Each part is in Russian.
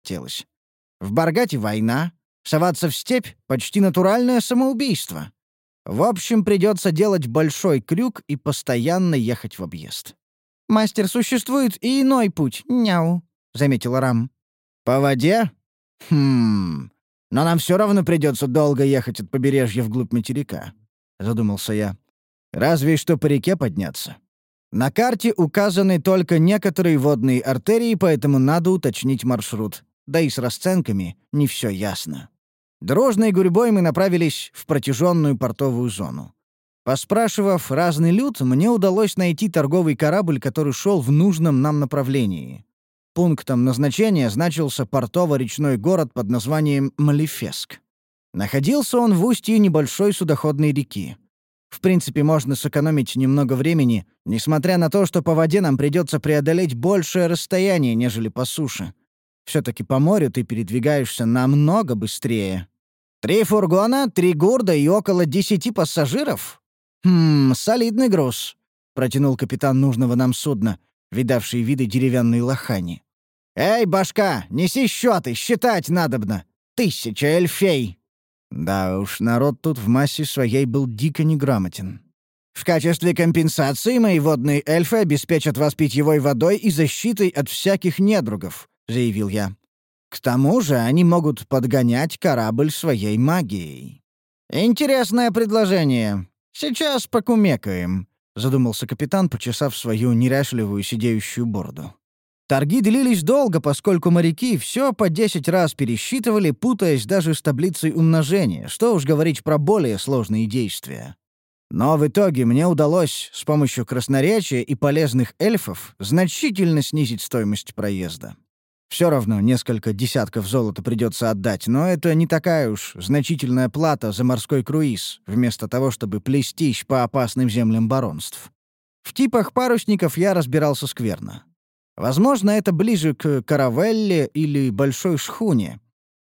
захотелось. В Баргате война, соваться в степь — почти натуральное самоубийство. В общем, придется делать большой крюк и постоянно ехать в объезд. «Мастер, существует и иной путь, няу», — заметила Рам. «По воде? Но нам все равно придется долго ехать от побережья вглубь материка», — задумался я. «Разве что по реке подняться. На карте указаны только некоторые водные артерии, поэтому надо уточнить маршрут. Да и с расценками не все ясно». Дружной гурьбой мы направились в протяженную портовую зону. Поспрашивав разный люд, мне удалось найти торговый корабль, который шел в нужном нам направлении. Пунктом назначения значился портово-речной город под названием Малефеск. Находился он в устье небольшой судоходной реки. В принципе, можно сэкономить немного времени, несмотря на то, что по воде нам придется преодолеть большее расстояние, нежели по суше. Все-таки по морю ты передвигаешься намного быстрее. 3 фургона, 3 гурда и около 10 пассажиров? Солидный груз», — протянул капитан нужного нам судна, видавший виды деревянной лохани. «Эй, башка, неси счеты, считать надобно! 1000 эльфей!» Да уж, народ тут в массе своей был дико неграмотен. «В качестве компенсации мои водные эльфы обеспечат вас питьевой водой и защитой от всяких недругов», — заявил я. «К тому же они могут подгонять корабль своей магией». «Интересное предложение. Сейчас покумекаем», — задумался капитан, почесав свою неряшливую сидеющую бороду. Торги длились долго, поскольку моряки все по 10 раз пересчитывали, путаясь даже с таблицей умножения, что уж говорить про более сложные действия. Но в итоге мне удалось с помощью красноречия и полезных эльфов значительно снизить стоимость проезда. Все равно несколько десятков золота придется отдать, но это не такая уж значительная плата за морской круиз, вместо того, чтобы плестись по опасным землям баронств. В типах парусников я разбирался скверно. Возможно, это ближе к каравелле или большой шхуне.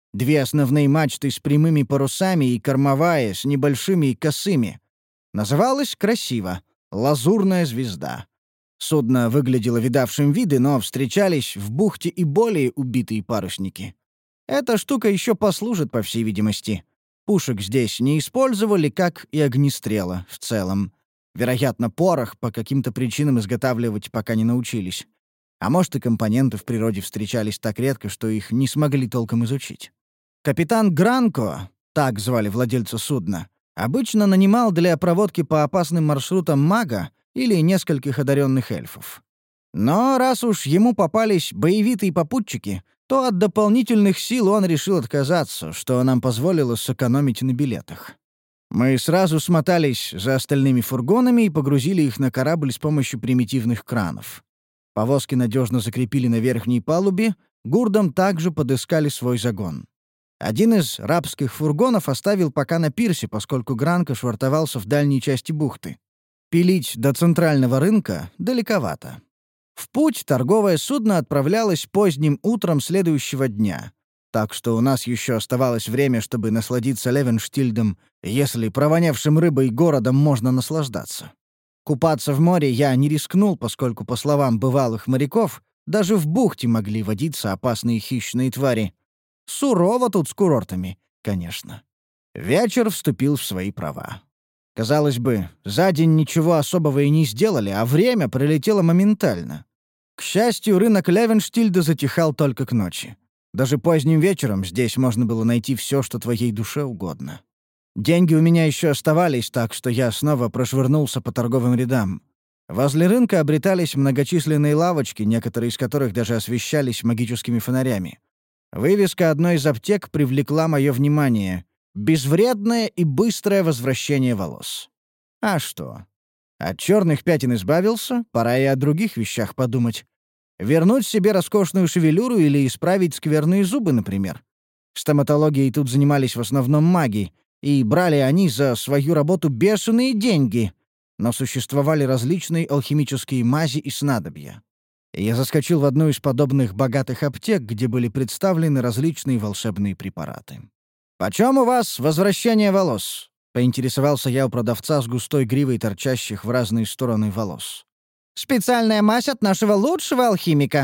2 основные мачты с прямыми парусами и кормовая с небольшими и косыми. Называлась красиво «Лазурная звезда». Судно выглядело видавшим виды, но встречались в бухте и более убитые парусники. Эта штука еще послужит, по всей видимости. Пушек здесь не использовали, как и огнестрела в целом. Вероятно, порох по каким-то причинам изготавливать пока не научились. А может, и компоненты в природе встречались так редко, что их не смогли толком изучить. Капитан Гранко, так звали владельца судна, обычно нанимал для проводки по опасным маршрутам мага или нескольких одаренных эльфов. Но раз уж ему попались боевитые попутчики, то от дополнительных сил он решил отказаться, что нам позволило сэкономить на билетах. Мы сразу смотались за остальными фургонами и погрузили их на корабль с помощью примитивных кранов. Повозки надежно закрепили на верхней палубе, гурдам также подыскали свой загон. Один из рабских фургонов оставил пока на пирсе, поскольку Гранко швартовался в дальней части бухты. Пилить до центрального рынка далековато. В путь торговое судно отправлялось поздним утром следующего дня, так что у нас еще оставалось время, чтобы насладиться Левенштильдом, если провонявшим рыбой городом можно наслаждаться. Купаться в море я не рискнул, поскольку, по словам бывалых моряков, даже в бухте могли водиться опасные хищные твари. Сурово тут с курортами, конечно. Вечер вступил в свои права. Казалось бы, за день ничего особого и не сделали, а время пролетело моментально. К счастью, рынок Левенштильда затихал только к ночи. Даже поздним вечером здесь можно было найти все, что твоей душе угодно. Деньги у меня еще оставались, так что я снова прошвырнулся по торговым рядам. Возле рынка обретались многочисленные лавочки, некоторые из которых даже освещались магическими фонарями. Вывеска одной из аптек привлекла мое внимание. «Безвредное и быстрое возвращение волос». А что? От черных пятен избавился, пора и о других вещах подумать. Вернуть себе роскошную шевелюру или исправить скверные зубы, например. Стоматологией тут занимались в основном маги, и брали они за свою работу бешеные деньги, но существовали различные алхимические мази и снадобья. И я заскочил в одну из подобных богатых аптек, где были представлены различные волшебные препараты. «Почем у вас возвращение волос?» — поинтересовался я у продавца с густой гривой торчащих в разные стороны волос. «Специальная мазь от нашего лучшего алхимика»,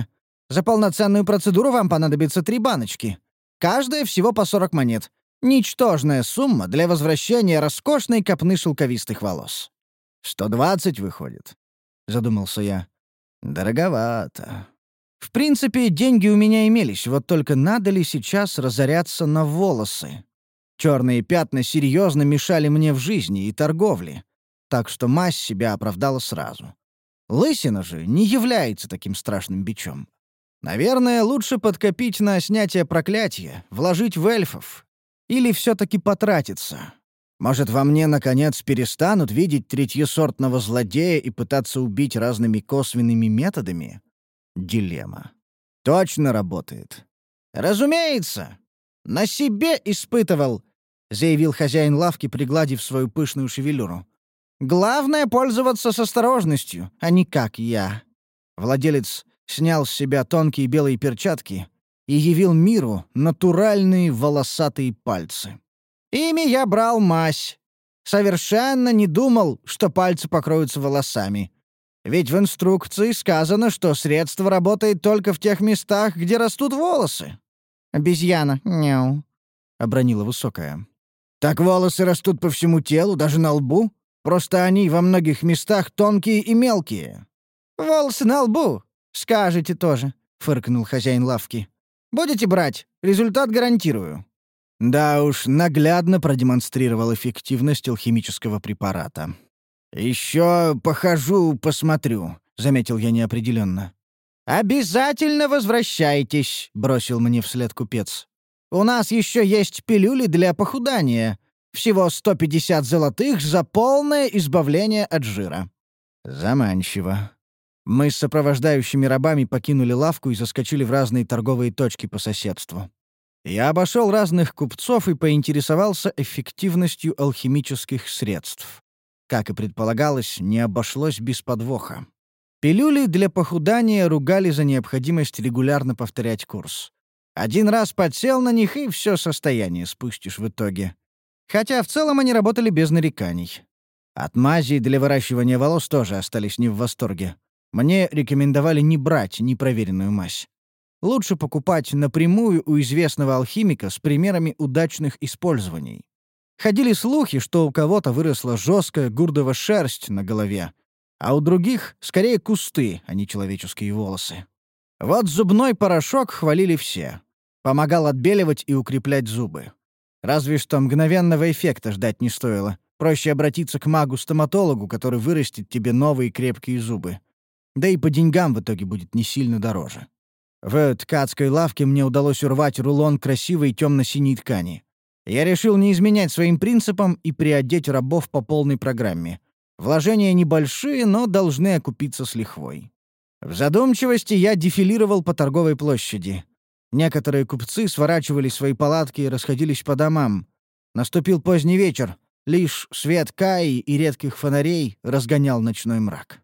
За полноценную процедуру вам понадобится 3 баночки. Каждая всего по 40 монет. Ничтожная сумма для возвращения роскошной копны шелковистых волос. 120 выходит, задумался я. Дороговато. В принципе, деньги у меня имелись, вот только надо ли сейчас разоряться на волосы? Черные пятна серьезно мешали мне в жизни и торговле, так что мазь себя оправдала сразу. Лысина же не является таким страшным бичом. Наверное, лучше подкопить на снятие проклятия, вложить в эльфов. Или все-таки потратиться. Может, во мне, наконец, перестанут видеть третьесортного злодея и пытаться убить разными косвенными методами? Дилемма. Точно работает. «Разумеется! На себе испытывал!» — заявил хозяин лавки, пригладив свою пышную шевелюру. «Главное — пользоваться с осторожностью, а не как я». Владелец снял с себя тонкие белые перчатки и явил миру натуральные волосатые пальцы. Ими я брал мазь. Совершенно не думал, что пальцы покроются волосами. Ведь в инструкции сказано, что средство работает только в тех местах, где растут волосы. «Обезьяна, няу», — обронила высокая. «Так волосы растут по всему телу, даже на лбу? Просто они во многих местах тонкие и мелкие». «Волосы на лбу, скажете тоже», — фыркнул хозяин лавки. «Будете брать? Результат гарантирую». Да уж, наглядно продемонстрировал эффективность алхимического препарата. «Еще похожу, посмотрю», — заметил я неопределенно. «Обязательно возвращайтесь», — бросил мне вслед купец. «У нас еще есть пилюли для похудания. Всего 150 золотых за полное избавление от жира». Заманчиво. Мы с сопровождающими рабами покинули лавку и заскочили в разные торговые точки по соседству. Я обошел разных купцов и поинтересовался эффективностью алхимических средств. Как и предполагалось, не обошлось без подвоха. Пилюли для похудания ругали за необходимость регулярно повторять курс. Один раз подсел на них, и все состояние спустишь в итоге. Хотя в целом они работали без нареканий. От мазей для выращивания волос тоже остались не в восторге. Мне рекомендовали не брать непроверенную мазь. Лучше покупать напрямую у известного алхимика с примерами удачных использований. Ходили слухи, что у кого-то выросла жесткая гурдова шерсть на голове, а у других — скорее кусты, а не человеческие волосы. Вот зубной порошок хвалили все. Помогал отбеливать и укреплять зубы. Разве что мгновенного эффекта ждать не стоило. Проще обратиться к магу-стоматологу, который вырастет тебе новые крепкие зубы. Да и по деньгам в итоге будет не сильно дороже. В ткацкой лавке мне удалось урвать рулон красивой темно-синей ткани. Я решил не изменять своим принципам и приодеть рабов по полной программе. Вложения небольшие, но должны окупиться с лихвой. В задумчивости я дефилировал по торговой площади. Некоторые купцы сворачивали свои палатки и расходились по домам. Наступил поздний вечер. Лишь свет Каи и редких фонарей разгонял ночной мрак.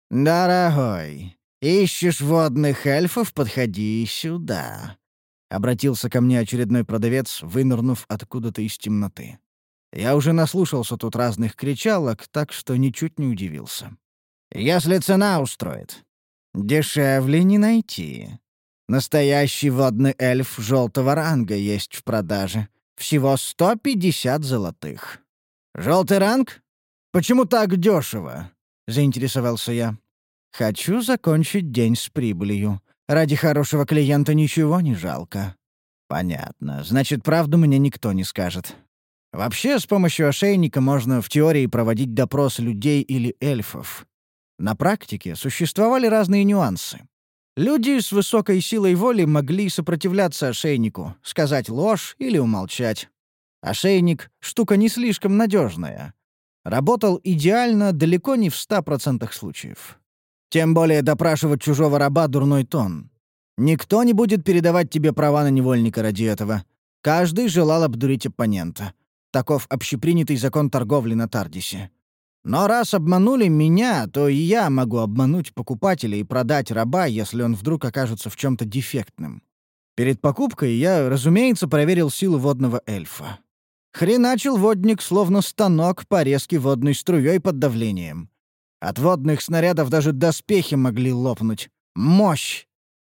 «Дорогой, ищешь водных эльфов? Подходи сюда», — обратился ко мне очередной продавец, вынырнув откуда-то из темноты. Я уже наслушался тут разных кричалок, так что ничуть не удивился. «Если цена устроит, дешевле не найти. Настоящий водный эльф желтого ранга есть в продаже. Всего 150 золотых». «Желтый ранг? Почему так дешево?» — заинтересовался я. «Хочу закончить день с прибылью. Ради хорошего клиента ничего не жалко». «Понятно. Значит, правду мне никто не скажет. Вообще, с помощью ошейника можно в теории проводить допрос людей или эльфов. На практике существовали разные нюансы. Люди с высокой силой воли могли сопротивляться ошейнику, сказать ложь или умолчать. Ошейник — штука не слишком надежная. Работал идеально далеко не в 100% случаев. Тем более допрашивать чужого раба — дурной тон. Никто не будет передавать тебе права на невольника ради этого. Каждый желал обдурить оппонента. Таков общепринятый закон торговли на Тардисе. Но раз обманули меня, то и я могу обмануть покупателя и продать раба, если он вдруг окажется в чем-то дефектным. Перед покупкой я, разумеется, проверил силу водного эльфа. Хреначил водник, словно станок по резке водной струей под давлением. От водных снарядов даже доспехи могли лопнуть. Мощь!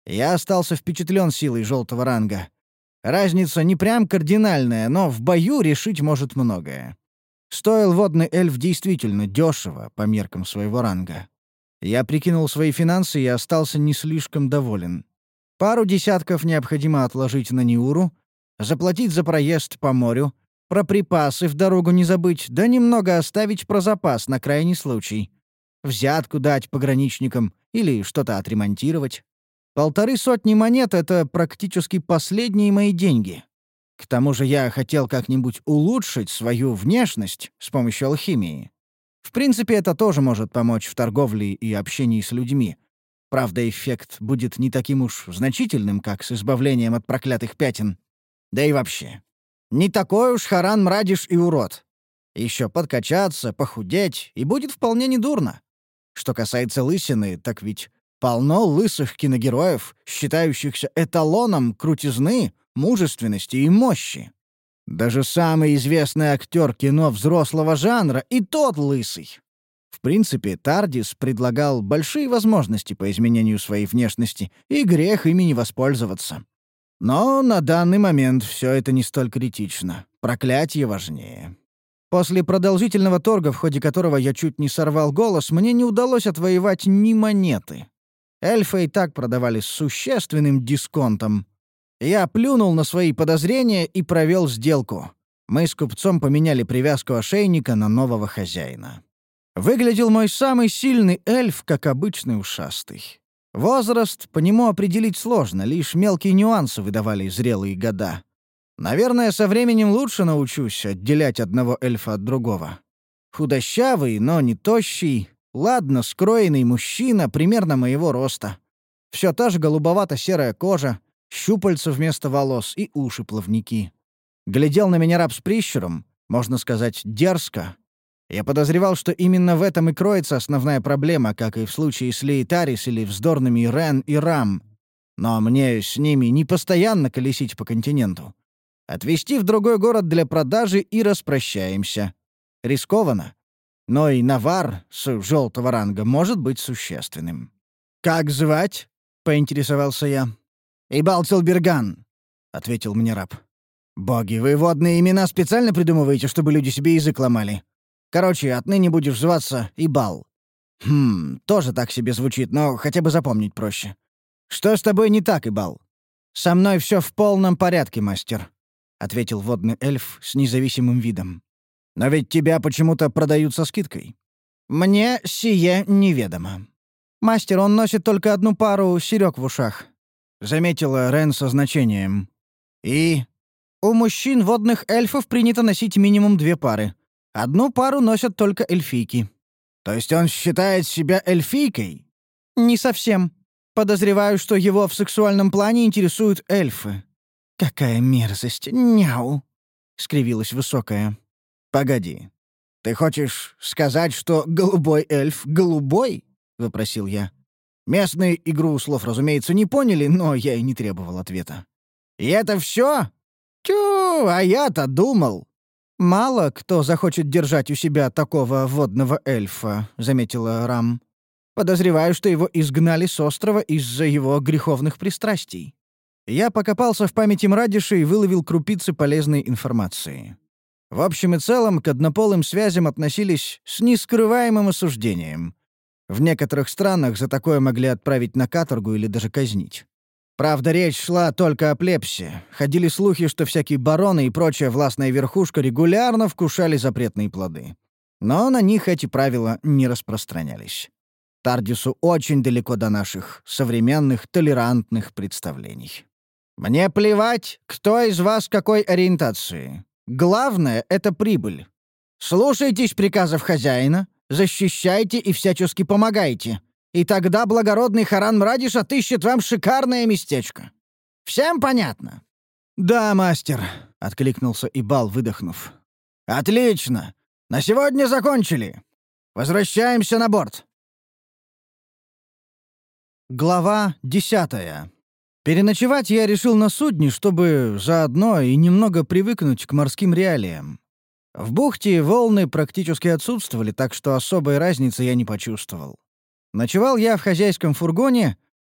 Я остался впечатлен силой желтого ранга. Разница не прям кардинальная, но в бою решить может многое. Стоил водный эльф действительно дешево по меркам своего ранга. Я прикинул свои финансы и остался не слишком доволен. Пару десятков необходимо отложить на Ниуру, заплатить за проезд по морю, про припасы в дорогу не забыть, да немного оставить про запас на крайний случай. Взятку дать пограничникам или что-то отремонтировать. 150 монет — это практически последние мои деньги. К тому же я хотел как-нибудь улучшить свою внешность с помощью алхимии. В принципе, это тоже может помочь в торговле и общении с людьми. Правда, эффект будет не таким уж значительным, как с избавлением от проклятых пятен. Да и вообще. Не такой уж Харан Мрадиш и урод. Еще подкачаться, похудеть, и будет вполне недурно. Что касается лысины, так ведь полно лысых киногероев, считающихся эталоном крутизны, мужественности и мощи. Даже самый известный актер кино взрослого жанра и тот лысый. В принципе, Тардис предлагал большие возможности по изменению своей внешности, и грех ими не воспользоваться. Но на данный момент все это не столь критично. Проклятие важнее. После продолжительного торга, в ходе которого я чуть не сорвал голос, мне не удалось отвоевать ни монеты. Эльфы и так продавали с существенным дисконтом. Я плюнул на свои подозрения и провел сделку. Мы с купцом поменяли привязку ошейника на нового хозяина. Выглядел мой самый сильный эльф, как обычный ушастый. Возраст по нему определить сложно, лишь мелкие нюансы выдавали зрелые года. Наверное, со временем лучше научусь отделять одного эльфа от другого. Худощавый, но не тощий, ладно скроенный мужчина примерно моего роста. Все та же голубовато-серая кожа, щупальца вместо волос и уши-плавники. Глядел на меня раб с прищуром, можно сказать, дерзко. Я подозревал, что именно в этом и кроется основная проблема, как и в случае с Лейтарис или вздорными Рен и Рам. Но мне с ними не постоянно колесить по континенту. Отвезти в другой город для продажи и распрощаемся. Рискованно. Но и навар с желтого ранга может быть существенным. «Как звать?» — поинтересовался я. «Ибал Целберган», — ответил мне раб. «Боги, вы водные имена специально придумываете, чтобы люди себе язык ломали? Короче, отныне будешь зваться Ибал». Тоже так себе звучит, но хотя бы запомнить проще. «Что с тобой не так, Ибал?» «Со мной все в полном порядке, мастер», — ответил водный эльф с независимым видом. «Но ведь тебя почему-то продают со скидкой». «Мне сие неведомо. Мастер, он носит только одну пару серёг в ушах», — заметила Рен со значением. «И?» «У мужчин водных эльфов принято носить минимум 2 пары. Одну пару носят только эльфийки». «То есть он считает себя эльфийкой?» «Не совсем. Подозреваю, что его в сексуальном плане интересуют эльфы». «Какая мерзость! Няу!» — скривилась высокая. «Погоди. Ты хочешь сказать, что голубой эльф голубой?» — вопросил я. Местные игру слов, разумеется, не поняли, но я и не требовал ответа. «И это все? Тю, а я-то думал». «Мало кто захочет держать у себя такого водного эльфа», — заметила Рам. «Подозреваю, что его изгнали с острова из-за его греховных пристрастий». Я покопался в памяти Мрадиша и выловил крупицы полезной информации. В общем и целом, к однополым связям относились с нескрываемым осуждением. В некоторых странах за такое могли отправить на каторгу или даже казнить. Правда, речь шла только о плебсе. Ходили слухи, что всякие бароны и прочая властная верхушка регулярно вкушали запретные плоды. Но на них эти правила не распространялись. Тардису очень далеко до наших современных толерантных представлений. «Мне плевать, кто из вас какой ориентации. Главное — это прибыль. Слушайтесь приказов хозяина, защищайте и всячески помогайте. И тогда благородный Харан Мрадиш отыщет вам шикарное местечко. Всем понятно?» «Да, мастер», — откликнулся Ибал, выдохнув. «Отлично. На сегодня закончили. Возвращаемся на борт». Глава 10. Переночевать я решил на судне, чтобы заодно и немного привыкнуть к морским реалиям. В бухте волны практически отсутствовали, так что особой разницы я не почувствовал. Ночевал я в хозяйском фургоне,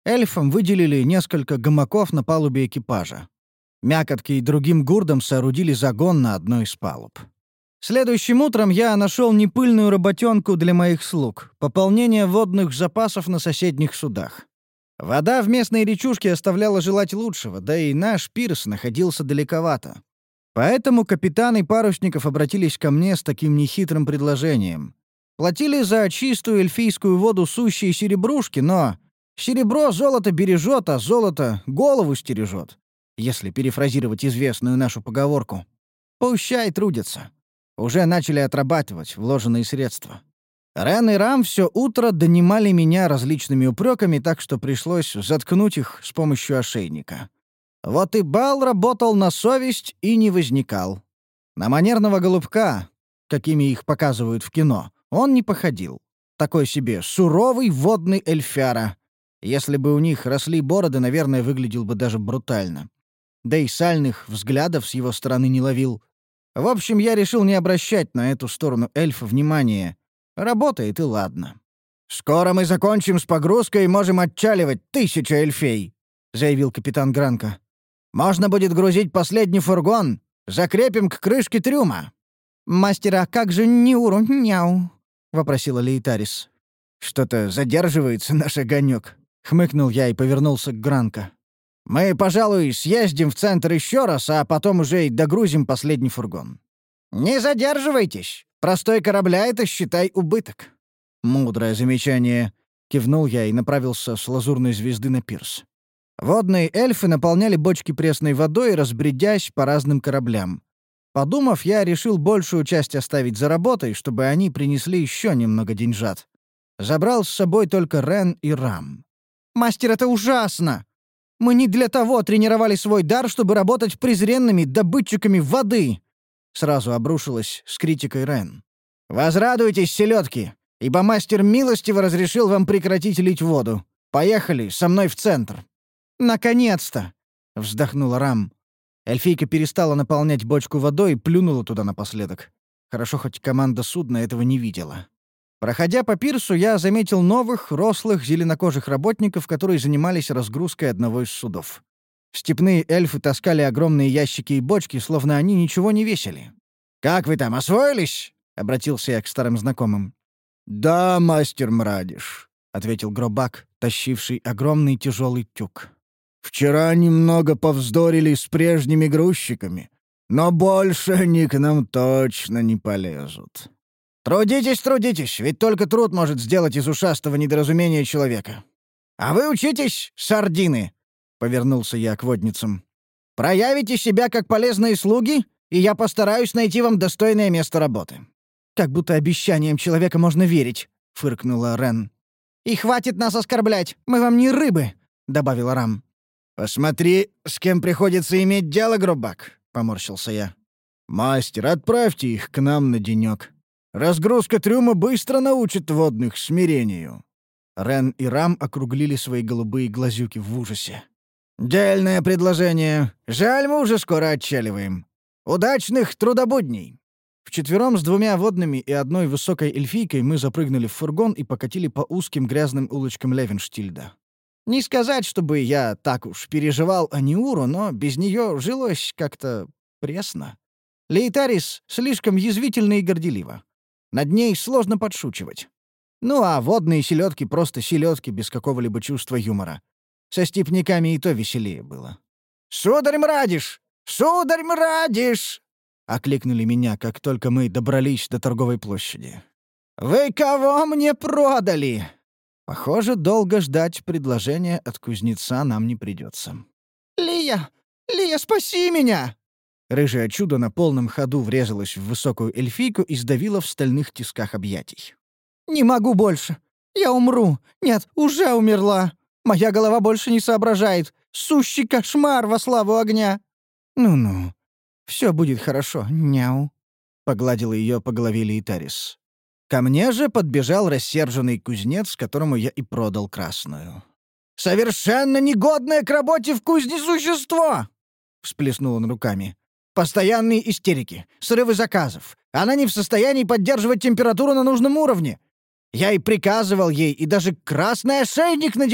Эльфам выделили несколько гамаков на палубе экипажа. Мякотки и другим гурдам соорудили загон на одной из палуб. Следующим утром я нашел непыльную работенку для моих слуг — пополнение водных запасов на соседних судах. Вода в местной речушке оставляла желать лучшего, да и наш пирс находился далековато. Поэтому капитаны парусников обратились ко мне с таким нехитрым предложением. Платили за чистую эльфийскую воду сущие серебрушки, но серебро золото бережет, а золото голову стережет, если перефразировать известную нашу поговорку. Пущай трудятся. Уже начали отрабатывать вложенные средства. Рен и Рам все утро донимали меня различными упреками, так что пришлось заткнуть их с помощью ошейника. Вот и бал работал на совесть и не возникал. На манерного голубка, какими их показывают в кино, он не походил. Такой себе суровый водный эльфяра. Если бы у них росли бороды, наверное, выглядел бы даже брутально. Да и сальных взглядов с его стороны не ловил. В общем, я решил не обращать на эту сторону эльфа внимания. Работает и ладно. «Скоро мы закончим с погрузкой и можем отчаливать 1000 эльфей», — заявил капитан Гранко. «Можно будет грузить последний фургон. Закрепим к крышке трюма». «Мастер, а как же Ниуру, няу?» — вопросила Лейтарис. «Что-то задерживается наш огонек», — хмыкнул я и повернулся к Гранко. «Мы, пожалуй, съездим в центр еще раз, а потом уже и догрузим последний фургон». «Не задерживайтесь. Простой корабля — это, считай, убыток». «Мудрое замечание», — кивнул я и направился с лазурной звезды на пирс. Водные эльфы наполняли бочки пресной водой, разбредясь по разным кораблям. Подумав, я решил большую часть оставить за работой, чтобы они принесли еще немного деньжат. Забрал с собой только Рен и Рам. «Мастер, это ужасно! Мы не для того тренировали свой дар, чтобы работать презренными добытчиками воды!» Сразу обрушилась с критикой Рен. «Возрадуйтесь, селедки, ибо мастер милостиво разрешил вам прекратить лить воду. Поехали со мной в центр». «Наконец-то!» — вздохнула Рам. Эльфийка перестала наполнять бочку водой и плюнула туда напоследок. Хорошо, хоть команда судна этого не видела. Проходя по пирсу, я заметил новых, рослых, зеленокожих работников, которые занимались разгрузкой одного из судов. Степные эльфы таскали огромные ящики и бочки, словно они ничего не весили. «Как вы там, освоились?» — обратился я к старым знакомым. «Да, мастер Мрадиш», — ответил Гробак, тащивший огромный тяжелый тюк. «Вчера немного повздорили с прежними грузчиками, но больше они к нам точно не полезут». «Трудитесь, трудитесь, ведь только труд может сделать из ушастого недоразумения человека. А вы учитесь, сардины!» — повернулся я к водницам. «Проявите себя как полезные слуги, и я постараюсь найти вам достойное место работы». «Как будто обещаниям человека можно верить», — фыркнула Рен. «И хватит нас оскорблять, мы вам не рыбы», — добавила Рам. «Посмотри, с кем приходится иметь дело, Грубак», — поморщился я. «Мастер, отправьте их к нам на денек. Разгрузка трюма быстро научит водных смирению». Рен и Рам округлили свои голубые глазюки в ужасе. «Дельное предложение. Жаль, мы уже скоро отчаливаем. Удачных трудобудней!» Вчетвером с 2 водными и одной высокой эльфийкой мы запрыгнули в фургон и покатили по узким грязным улочкам Левенштильда. Не сказать, чтобы я так уж переживал о Ниуру, но без нее жилось как-то пресно. Лейтарис слишком язвительна и горделива. Над ней сложно подшучивать. Ну а водные селедки просто селедки без какого-либо чувства юмора. Со степняками и то веселее было. «Сударь Мрадиш! Сударь Мрадиш!» — окликнули меня, как только мы добрались до торговой площади. «Вы кого мне продали?» Похоже, долго ждать предложения от кузнеца нам не придется. «Лия! Лия, спаси меня!» Рыжее чудо на полном ходу врезалось в высокую эльфийку и сдавило в стальных тисках объятий. «Не могу больше! Я умру! Нет, уже умерла! Моя голова больше не соображает! Сущий кошмар во славу огня!» «Ну-ну, все будет хорошо, няу!» — погладила ее по голове Лейтарис. Ко мне же подбежал рассерженный кузнец, которому я и продал красную. «Совершенно негодное к работе в кузне существо!» — всплеснул он руками. «Постоянные истерики, срывы заказов. Она не в состоянии поддерживать температуру на нужном уровне. Я и приказывал ей, и даже красный ошейник надевал.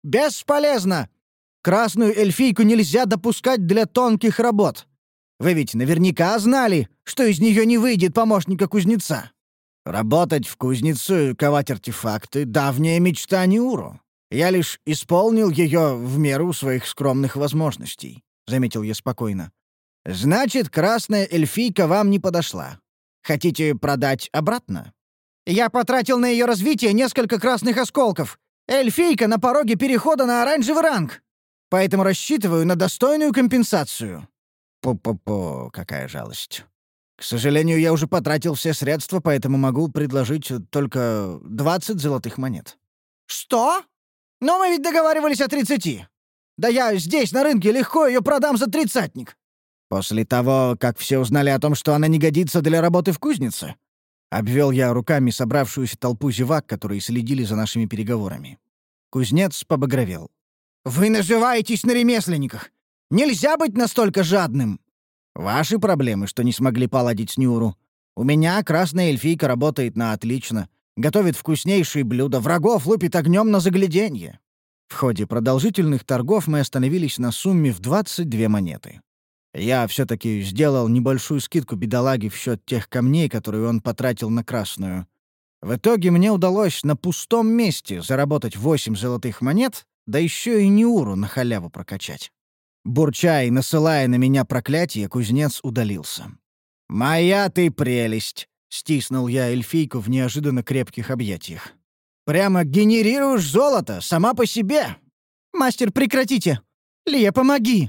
Бесполезно! Красную эльфийку нельзя допускать для тонких работ. Вы ведь наверняка знали, что из нее не выйдет помощника кузнеца. Работать в кузнице и ковать артефакты — давняя мечта Ниуру. Я лишь исполнил ее в меру своих скромных возможностей», — заметил я спокойно. «Значит, красная эльфийка вам не подошла. Хотите продать обратно?» «Я потратил на ее развитие несколько красных осколков. Эльфийка на пороге перехода на оранжевый ранг. Поэтому рассчитываю на достойную компенсацию». «Пу-пу-пу, какая жалость. К сожалению, я уже потратил все средства, поэтому могу предложить только 20 золотых монет». «Что? Но мы ведь договаривались о 30. Да я здесь, на рынке, легко ее продам за тридцатник». «После того, как все узнали о том, что она не годится для работы в кузнице?» Обвел я руками собравшуюся толпу зевак, которые следили за нашими переговорами. Кузнец побагровел. «Вы наживаетесь на ремесленниках! Нельзя быть настолько жадным!» «Ваши проблемы, что не смогли поладить с Нюру. У меня красная эльфийка работает на отлично, готовит вкуснейшие блюда, врагов лупит огнем на загляденье». В ходе продолжительных торгов мы остановились на сумме в 22 монеты. Я все-таки сделал небольшую скидку бедолаге в счет тех камней, которые он потратил на красную. В итоге мне удалось на пустом месте заработать 8 золотых монет, да еще и Ниуру на халяву прокачать. Бурча и насылая на меня проклятие, кузнец удалился. «Моя ты прелесть!» — стиснул я эльфийку в неожиданно крепких объятиях. «Прямо генерируешь золото, сама по себе!» «Мастер, прекратите! Лия, помоги!»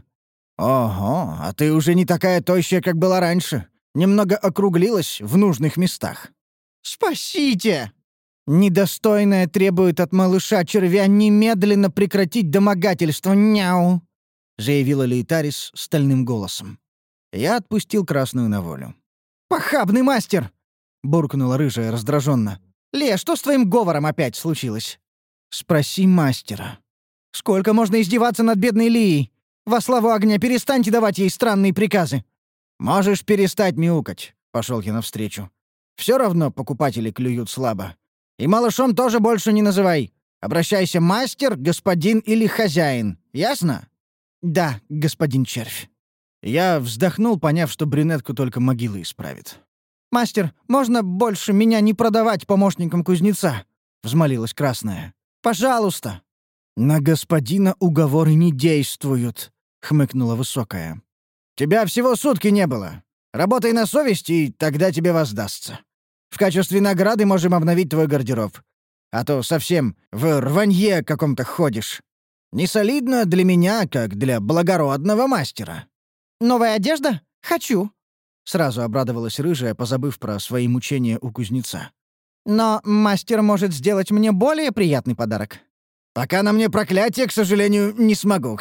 «Ого, а ты уже не такая тощая, как была раньше. Немного округлилась в нужных местах». «Спасите!» «Недостойное требует от малыша-червя немедленно прекратить домогательство, няу!» — заявила Лейтарис стальным голосом. Я отпустил красную на волю. «Похабный мастер!» — буркнула рыжая раздраженно. «Лея, что с твоим говором опять случилось?» «Спроси мастера. Сколько можно издеваться над бедной Лией? Во славу огня перестаньте давать ей странные приказы!» «Можешь перестать мяукать», — пошел я навстречу. «Все равно покупатели клюют слабо. И малышом тоже больше не называй. Обращайся мастер, господин или хозяин. Ясно?» «Да, господин червь». Я вздохнул, поняв, что брюнетку только могила исправит. «Мастер, можно больше меня не продавать помощникам кузнеца?» — взмолилась красная. «Пожалуйста!» «На господина уговоры не действуют», — хмыкнула высокая. «Тебя всего сутки не было. Работай на совесть, и тогда тебе воздастся. В качестве награды можем обновить твой гардероб. А то совсем в рванье каком-то ходишь. Не солидно для меня, как для благородного мастера». «Новая одежда? Хочу!» Сразу обрадовалась рыжая, позабыв про свои мучения у кузнеца. «Но мастер может сделать мне более приятный подарок». «Пока на мне проклятие, к сожалению, не смогу».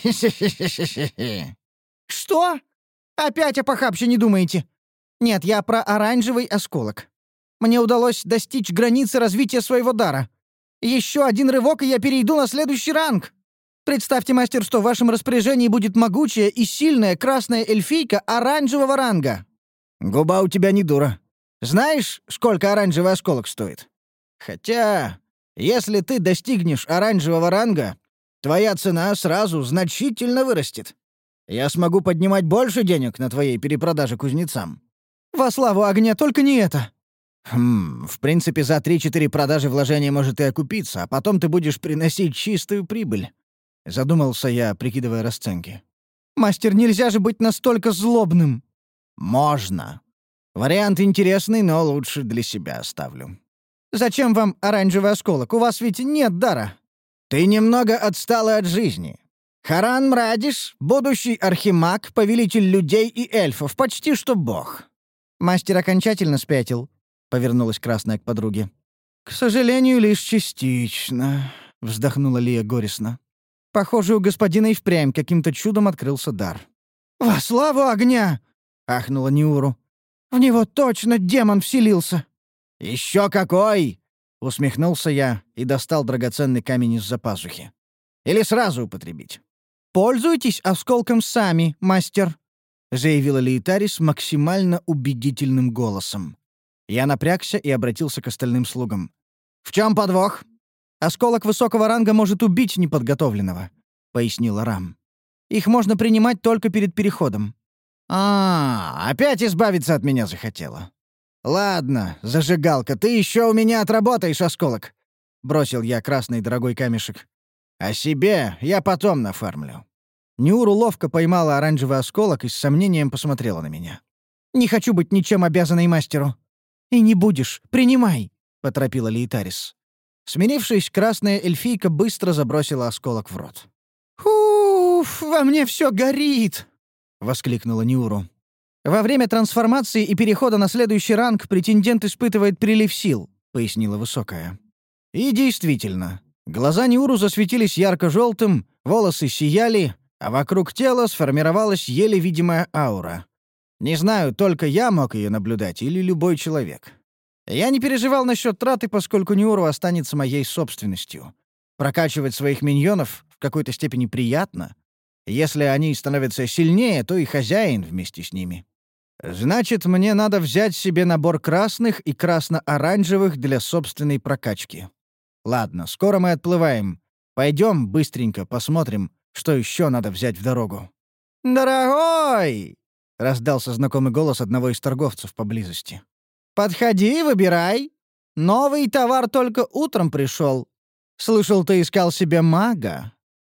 «Что? Опять о похабщине думаете?» «Нет, я про оранжевый осколок. Мне удалось достичь границы развития своего дара. Еще один рывок, и я перейду на следующий ранг. Представьте, мастер, что в вашем распоряжении будет могучая и сильная красная эльфийка оранжевого ранга». «Губа у тебя не дура. Знаешь, сколько оранжевый осколок стоит? Хотя, если ты достигнешь оранжевого ранга, твоя цена сразу значительно вырастет. Я смогу поднимать больше денег на твоей перепродаже кузнецам». «Во славу огня, только не это!» В принципе, за 3-4 продажи вложения может и окупиться, а потом ты будешь приносить чистую прибыль. Задумался я, прикидывая расценки. «Мастер, нельзя же быть настолько злобным!» «Можно. Вариант интересный, но лучше для себя оставлю». «Зачем вам оранжевый осколок? У вас ведь нет дара». «Ты немного отстала от жизни. Харан Мрадиш — будущий архимаг, повелитель людей и эльфов, почти что бог». «Мастер окончательно спятил», — повернулась красная к подруге. «К сожалению, лишь частично», — вздохнула Лия горестно. «Похоже, у господина и впрямь каким-то чудом открылся дар». «Во славу огня!» — ахнула Ниуру. «В него точно демон вселился!» «Еще какой!» — усмехнулся я и достал драгоценный камень из-за пазухи. «Или сразу употребить?» «Пользуйтесь осколком сами, мастер», — заявила Лейтарис максимально убедительным голосом. Я напрягся и обратился к остальным слугам. «В чем подвох?» «Осколок высокого ранга может убить неподготовленного», — пояснила Рам. «Их можно принимать только перед переходом». Опять избавиться от меня захотела. Ладно, зажигалка, ты еще у меня отработаешь осколок», — бросил я красный дорогой камешек. «А себе я потом нафармлю». Нюру ловко поймала оранжевый осколок и с сомнением посмотрела на меня. «Не хочу быть ничем обязанной мастеру». «И не будешь. Принимай», — поторопила Лейтарис. Сменившись, красная эльфийка быстро забросила осколок в рот. «Уф, во мне все горит!» — воскликнула Нюру. «Во время трансформации и перехода на следующий ранг претендент испытывает прилив сил», — пояснила Высокая. И действительно, глаза Нюру засветились ярко-желтым, волосы сияли, а вокруг тела сформировалась еле видимая аура. Не знаю, только я мог ее наблюдать или любой человек. Я не переживал насчет траты, поскольку Нюру останется моей собственностью. Прокачивать своих миньонов в какой-то степени приятно. Если они становятся сильнее, то и хозяин вместе с ними. Значит, мне надо взять себе набор красных и красно-оранжевых для собственной прокачки. Ладно, скоро мы отплываем. Пойдем быстренько посмотрим, что еще надо взять в дорогу. «Дорогой!» — раздался знакомый голос одного из торговцев поблизости. «Подходи, выбирай. Новый товар только утром пришел. Слышал, ты искал себе мага?»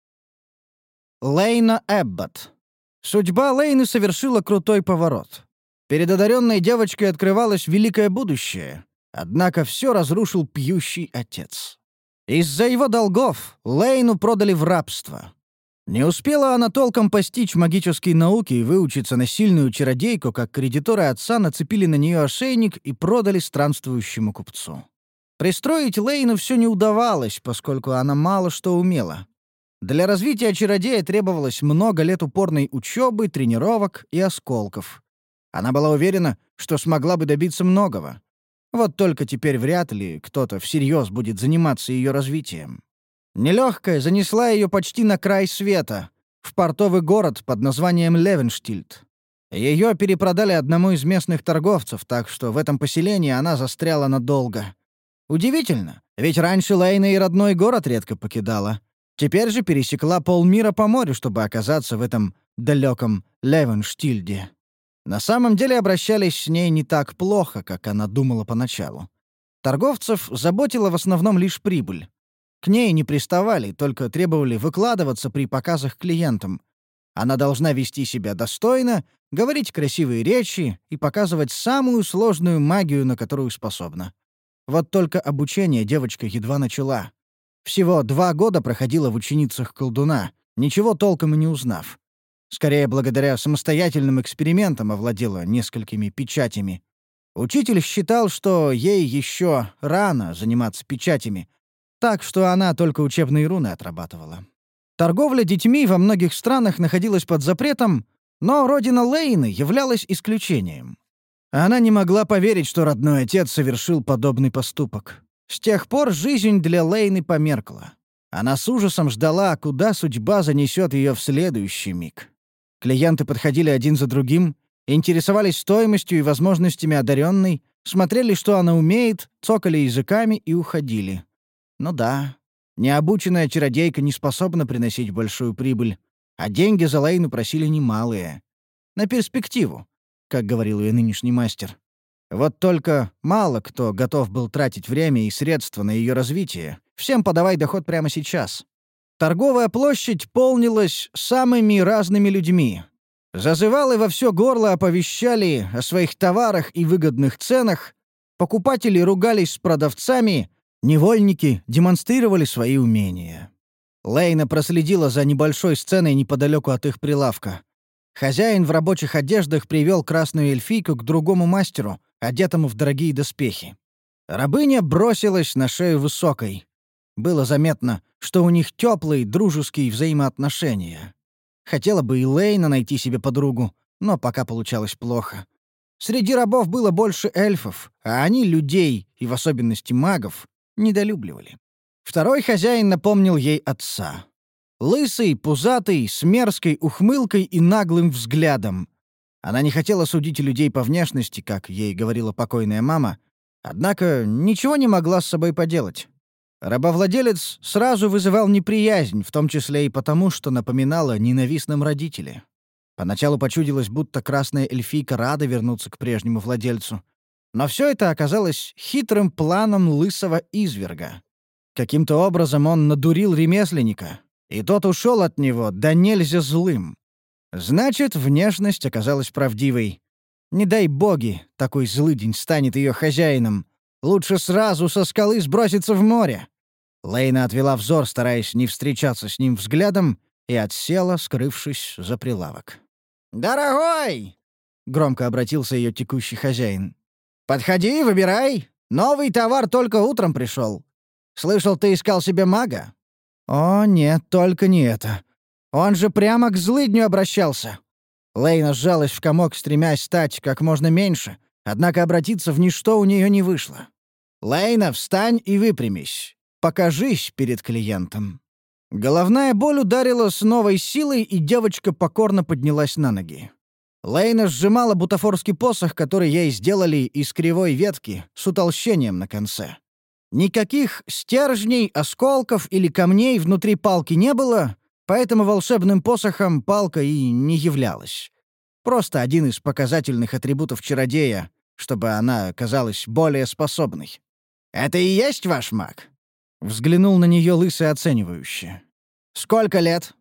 Лейна Эбботт. Судьба Лейны совершила крутой поворот. Перед одаренной девочкой открывалось великое будущее, однако все разрушил пьющий отец. Из-за его долгов Лейну продали в рабство. Не успела она толком постичь магические науки и выучиться на сильную чародейку, как кредиторы отца нацепили на нее ошейник и продали странствующему купцу. Пристроить Лейну все не удавалось, поскольку она мало что умела. Для развития чародея требовалось много лет упорной учебы, тренировок и осколков. Она была уверена, что смогла бы добиться многого. Вот только теперь вряд ли кто-то всерьез будет заниматься ее развитием. Нелегкая занесла ее почти на край света, в портовый город под названием Левенштильд. Ее перепродали одному из местных торговцев, так что в этом поселении она застряла надолго. Удивительно, ведь раньше Лейна и родной город редко покидала. Теперь же пересекла полмира по морю, чтобы оказаться в этом далеком Левенштильде. На самом деле обращались с ней не так плохо, как она думала поначалу. Торговцев заботила в основном лишь прибыль. К ней не приставали, только требовали выкладываться при показах клиентам. Она должна вести себя достойно, говорить красивые речи и показывать самую сложную магию, на которую способна. Вот только обучение девочка едва начала. Всего 2 года проходила в ученицах колдуна, ничего толком и не узнав. Скорее, благодаря самостоятельным экспериментам овладела несколькими печатями. Учитель считал, что ей еще рано заниматься печатями, так что она только учебные руны отрабатывала. Торговля детьми во многих странах находилась под запретом, но родина Лейны являлась исключением. Она не могла поверить, что родной отец совершил подобный поступок. С тех пор жизнь для Лейны померкла. Она с ужасом ждала, куда судьба занесет ее в следующий миг. Клиенты подходили один за другим, интересовались стоимостью и возможностями одаренной, смотрели, что она умеет, цокали языками и уходили. Ну да, необученная чародейка не способна приносить большую прибыль, а деньги за Лейну просили немалые. На перспективу, как говорил ее нынешний мастер. Вот только мало кто готов был тратить время и средства на ее развитие. Всем подавай доход прямо сейчас. Торговая площадь полнилась самыми разными людьми. Зазывалы во все горло оповещали о своих товарах и выгодных ценах, покупатели ругались с продавцами, невольники демонстрировали свои умения. Лейна проследила за небольшой сценой неподалеку от их прилавка. Хозяин в рабочих одеждах привел красную эльфийку к другому мастеру, одетому в дорогие доспехи. Рабыня бросилась на шею Высокой. Было заметно, что у них теплые дружеские взаимоотношения. Хотела бы и Лейна найти себе подругу, но пока получалось плохо. Среди рабов было больше эльфов, а они людей, и в особенности магов, недолюбливали. Второй хозяин напомнил ей отца. Лысый, пузатый, с мерзкой ухмылкой и наглым взглядом. Она не хотела судить людей по внешности, как ей говорила покойная мама, однако ничего не могла с собой поделать. Рабовладелец сразу вызывал неприязнь, в том числе и потому, что напоминал о ненавистном родителе. Поначалу почудилось, будто красная эльфийка рада вернуться к прежнему владельцу. Но все это оказалось хитрым планом лысого изверга. Каким-то образом он надурил ремесленника, и тот ушел от него да нельзя злым. Значит, внешность оказалась правдивой. Не дай боги, такой злыдень станет ее хозяином. Лучше сразу со скалы сброситься в море. Лейна отвела взор, стараясь не встречаться с ним взглядом, и отсела, скрывшись за прилавок. «Дорогой!» — громко обратился ее текущий хозяин. «Подходи, выбирай. Новый товар только утром пришел. Слышал, ты искал себе мага?» «О, нет, только не это. Он же прямо к злыдню обращался». Лейна сжалась в комок, стремясь стать как можно меньше, однако обратиться в ничто у нее не вышло. «Лейна, встань и выпрямись. Покажись перед клиентом». Головная боль ударила с новой силой, и девочка покорно поднялась на ноги. Лейна сжимала бутафорский посох, который ей сделали из кривой ветки с утолщением на конце. Никаких стержней, осколков или камней внутри палки не было, поэтому волшебным посохом палка и не являлась. Просто один из показательных атрибутов чародея, чтобы она казалась более способной. «Это и есть ваш маг?» Взглянул на нее лысый оценивающе. «Сколько лет?»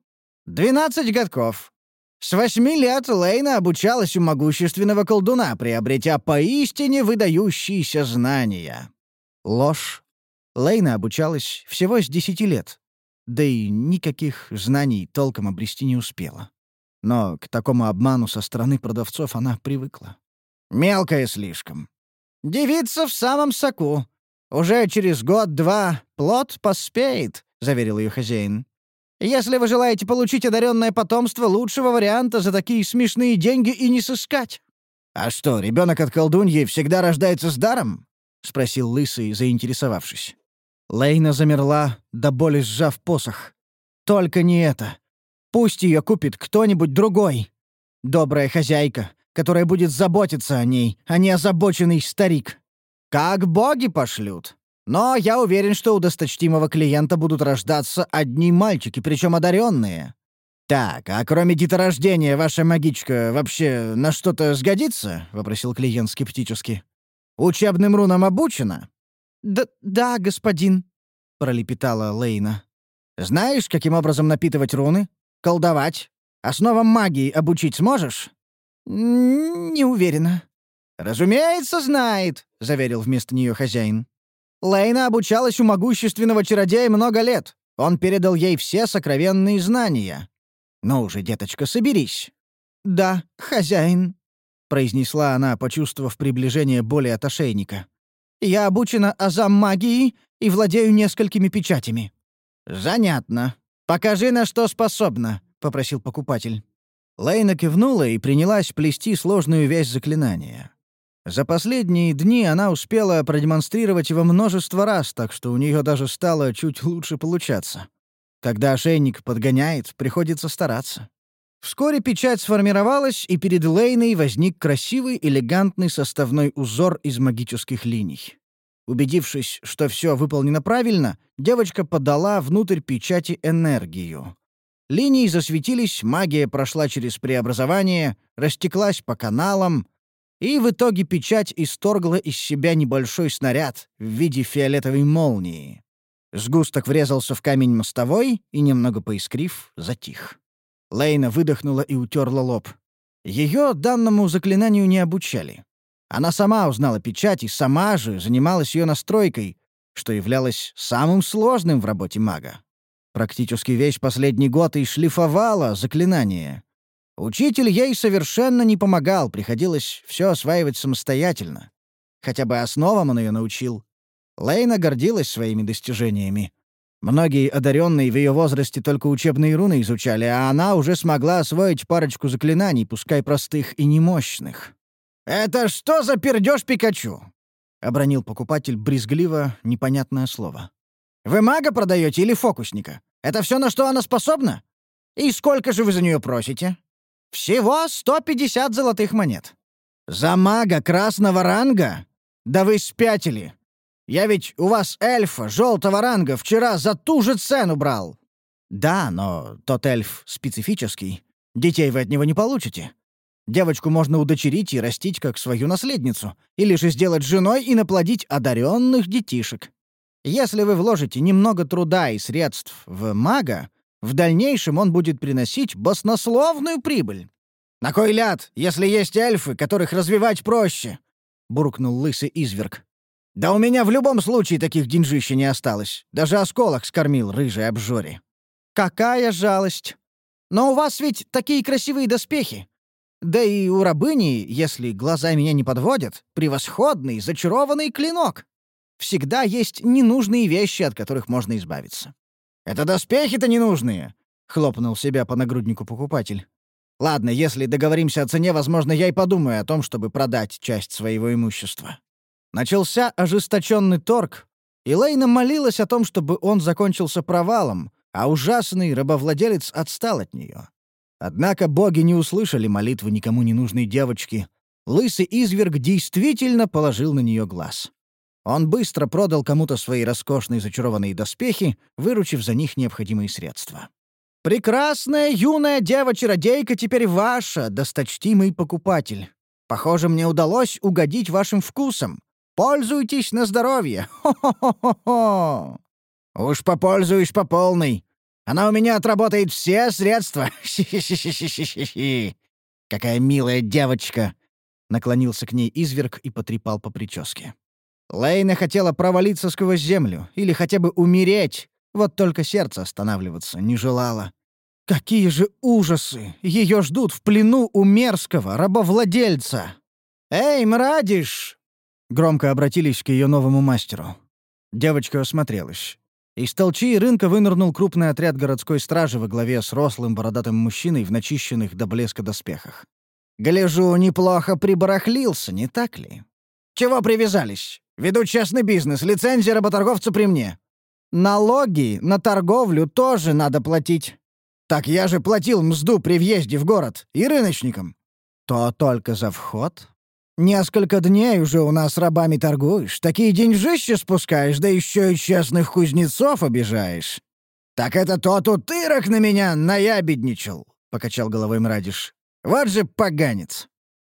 12 годков. С 8 лет Лейна обучалась у могущественного колдуна, приобретя поистине выдающиеся знания». Ложь. Лейна обучалась всего с 10 лет. Да и никаких знаний толком обрести не успела. Но к такому обману со стороны продавцов она привыкла. «Мелкая слишком. Девица в самом соку. Уже через год-два плод поспеет», — заверил ее хозяин. «Если вы желаете получить одаренное потомство, лучшего варианта за такие смешные деньги и не сыскать». «А что, ребенок от колдуньи всегда рождается с даром?» — спросил лысый, заинтересовавшись. Лейна замерла, до боли сжав посох. «Только не это. Пусть ее купит кто-нибудь другой. Добрая хозяйка, которая будет заботиться о ней, а не озабоченный старик. Как боги пошлют. Но я уверен, что у досточтимого клиента будут рождаться одни мальчики, причем одаренные. Так, а кроме деторождения ваша магичка вообще на что-то сгодится?» — вопросил клиент скептически. «Учебным рунам обучена?» «Да, господин», — пролепетала Лейна. «Знаешь, каким образом напитывать руны? Колдовать? Основам магии обучить сможешь?» «Не уверена». «Разумеется, знает», — заверил вместо нее хозяин. «Лейна обучалась у могущественного чародея много лет. Он передал ей все сокровенные знания. Ну уже, деточка, соберись». «Да, хозяин», — произнесла она, почувствовав приближение боли от ошейника. «Я обучена азам магии и владею несколькими печатями». «Занятно. Покажи, на что способна», — попросил покупатель. Лейна кивнула и принялась плести сложную вязь заклинания. За последние дни она успела продемонстрировать его множество раз, так что у нее даже стало чуть лучше получаться. Когда ошейник подгоняет, приходится стараться. Вскоре печать сформировалась, и перед Лейной возник красивый, элегантный составной узор из магических линий. Убедившись, что все выполнено правильно, девочка подала внутрь печати энергию. Линии засветились, магия прошла через преобразование, растеклась по каналам, и в итоге печать исторгла из себя небольшой снаряд в виде фиолетовой молнии. Сгусток врезался в камень мостовой и, немного поискрив, затих. Лейна выдохнула и утерла лоб. Ее данному заклинанию не обучали. Она сама узнала печать и сама же занималась ее настройкой, что являлось самым сложным в работе мага. Практически весь последний год и шлифовала заклинание. Учитель ей совершенно не помогал, приходилось все осваивать самостоятельно. Хотя бы основам он ее научил. Лейна гордилась своими достижениями. Многие одаренные в ее возрасте только учебные руны изучали, а она уже смогла освоить парочку заклинаний, пускай простых и немощных. «Это что за пердёж Пикачу?» — обронил покупатель брезгливо непонятное слово. «Вы мага продаете или фокусника? Это все, на что она способна? И сколько же вы за нее просите?» «Всего 150 золотых монет». «За мага красного ранга? Да вы спятили! Я ведь у вас эльфа желтого ранга вчера за ту же цену брал!» «Да, но тот эльф специфический. Детей вы от него не получите. Девочку можно удочерить и растить как свою наследницу, или же сделать женой и наплодить одаренных детишек. Если вы вложите немного труда и средств в мага, в дальнейшем он будет приносить баснословную прибыль. На кой ляд, если есть эльфы, которых развивать проще?» — буркнул лысый изверг. «Да у меня в любом случае таких деньжища не осталось. Даже осколок скормил рыжей обжоре». «Какая жалость! Но у вас ведь такие красивые доспехи. Да и у рабыни, если глаза меня не подводят, превосходный, зачарованный клинок. Всегда есть ненужные вещи, от которых можно избавиться». «Это доспехи-то ненужные!» — хлопнул себя по нагруднику покупатель. «Ладно, если договоримся о цене, возможно, я и подумаю о том, чтобы продать часть своего имущества». Начался ожесточенный торг, и Лейна молилась о том, чтобы он закончился провалом, а ужасный рабовладелец отстал от нее. Однако боги не услышали молитвы никому не нужной девочки. Лысый изверг действительно положил на нее глаз. Он быстро продал кому-то свои роскошные зачарованные доспехи, выручив за них необходимые средства. «Прекрасная юная дева-чародейка теперь ваша, досточтимый покупатель. Похоже, мне удалось угодить вашим вкусам. Пользуйтесь на здоровье! Хо-хо-хо-хо-хо!» «Уж попользуюсь по полной. Она у меня отработает все средства. Хи-хи-хи-хи-хи-хи-хи! Какая милая девочка!» Наклонился к ней изверг и потрепал по прическе. Лейна хотела провалиться сквозь землю или хотя бы умереть, вот только сердце останавливаться не желало. Какие же ужасы! Ее ждут в плену у мерзкого рабовладельца! «Эй, Мрадиш!» Громко обратились к ее новому мастеру. Девочка осмотрелась. Из толчии рынка вынырнул крупный отряд городской стражи во главе с рослым бородатым мужчиной в начищенных до блеска доспехах. «Гляжу, неплохо прибарахлился, не так ли? Чего привязались? Веду честный бизнес, лицензия работорговца при мне. Налоги на торговлю тоже надо платить. Так я же платил мзду при въезде в город и рыночникам. То только за вход. Несколько дней уже у нас рабами торгуешь, такие деньжища спускаешь, да еще и честных кузнецов обижаешь. Так это тот утырок на меня наябедничал», — покачал головой Мрадиш. «Вот же поганец.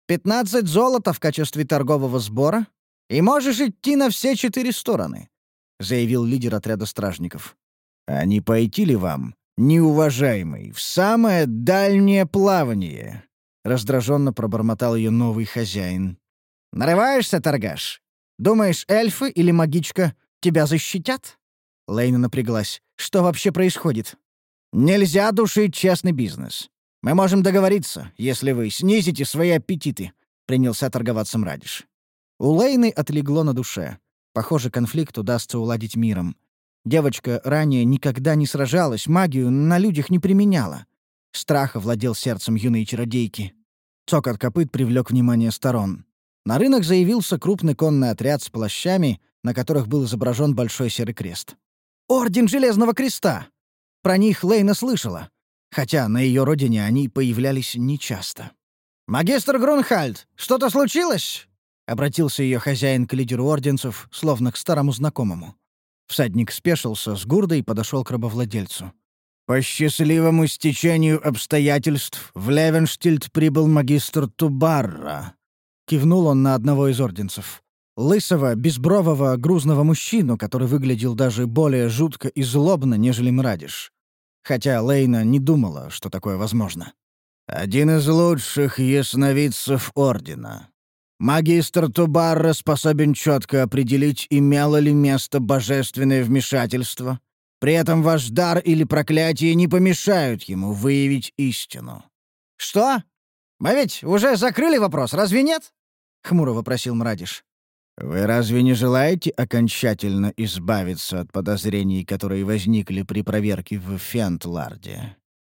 15 золота в качестве торгового сбора, и можешь идти на все 4 стороны», — заявил лидер отряда стражников. «А не пойти ли вам, неуважаемый, в самое дальнее плавание?» — раздраженно пробормотал ее новый хозяин. «Нарываешься, торгаш? Думаешь, эльфы или магичка тебя защитят?» Лейна напряглась. «Что вообще происходит?» «Нельзя душить честный бизнес. Мы можем договориться, если вы снизите свои аппетиты», — принялся торговаться Мрадиш. У Лейны отлегло на душе. Похоже, конфликт удастся уладить миром. Девочка ранее никогда не сражалась, магию на людях не применяла. Страх овладел сердцем юной чародейки. Цокот копыт привлек внимание сторон. На рынок заявился крупный конный отряд с плащами, на которых был изображен большой серый крест. «Орден Железного Креста!» Про них Лейна слышала, хотя на ее родине они появлялись нечасто. «Магистр Грунхальд, что-то случилось?» — обратился ее хозяин к лидеру орденцев, словно к старому знакомому. Всадник спешился с гурдой и подошел к рабовладельцу. «По счастливому стечению обстоятельств в Левенштильд прибыл магистр Тубарра», — кивнул он на одного из орденцев. Лысого, безбрового, грузного мужчину, который выглядел даже более жутко и злобно, нежели Мрадиш. Хотя Лейна не думала, что такое возможно. «Один из лучших ясновидцев Ордена. Магистр Тубарра способен четко определить, имело ли место божественное вмешательство. При этом ваш дар или проклятие не помешают ему выявить истину». «Что? Мы ведь уже закрыли вопрос, разве нет?» — хмуро вопросил Мрадиш. «Вы разве не желаете окончательно избавиться от подозрений, которые возникли при проверке в Фентларде?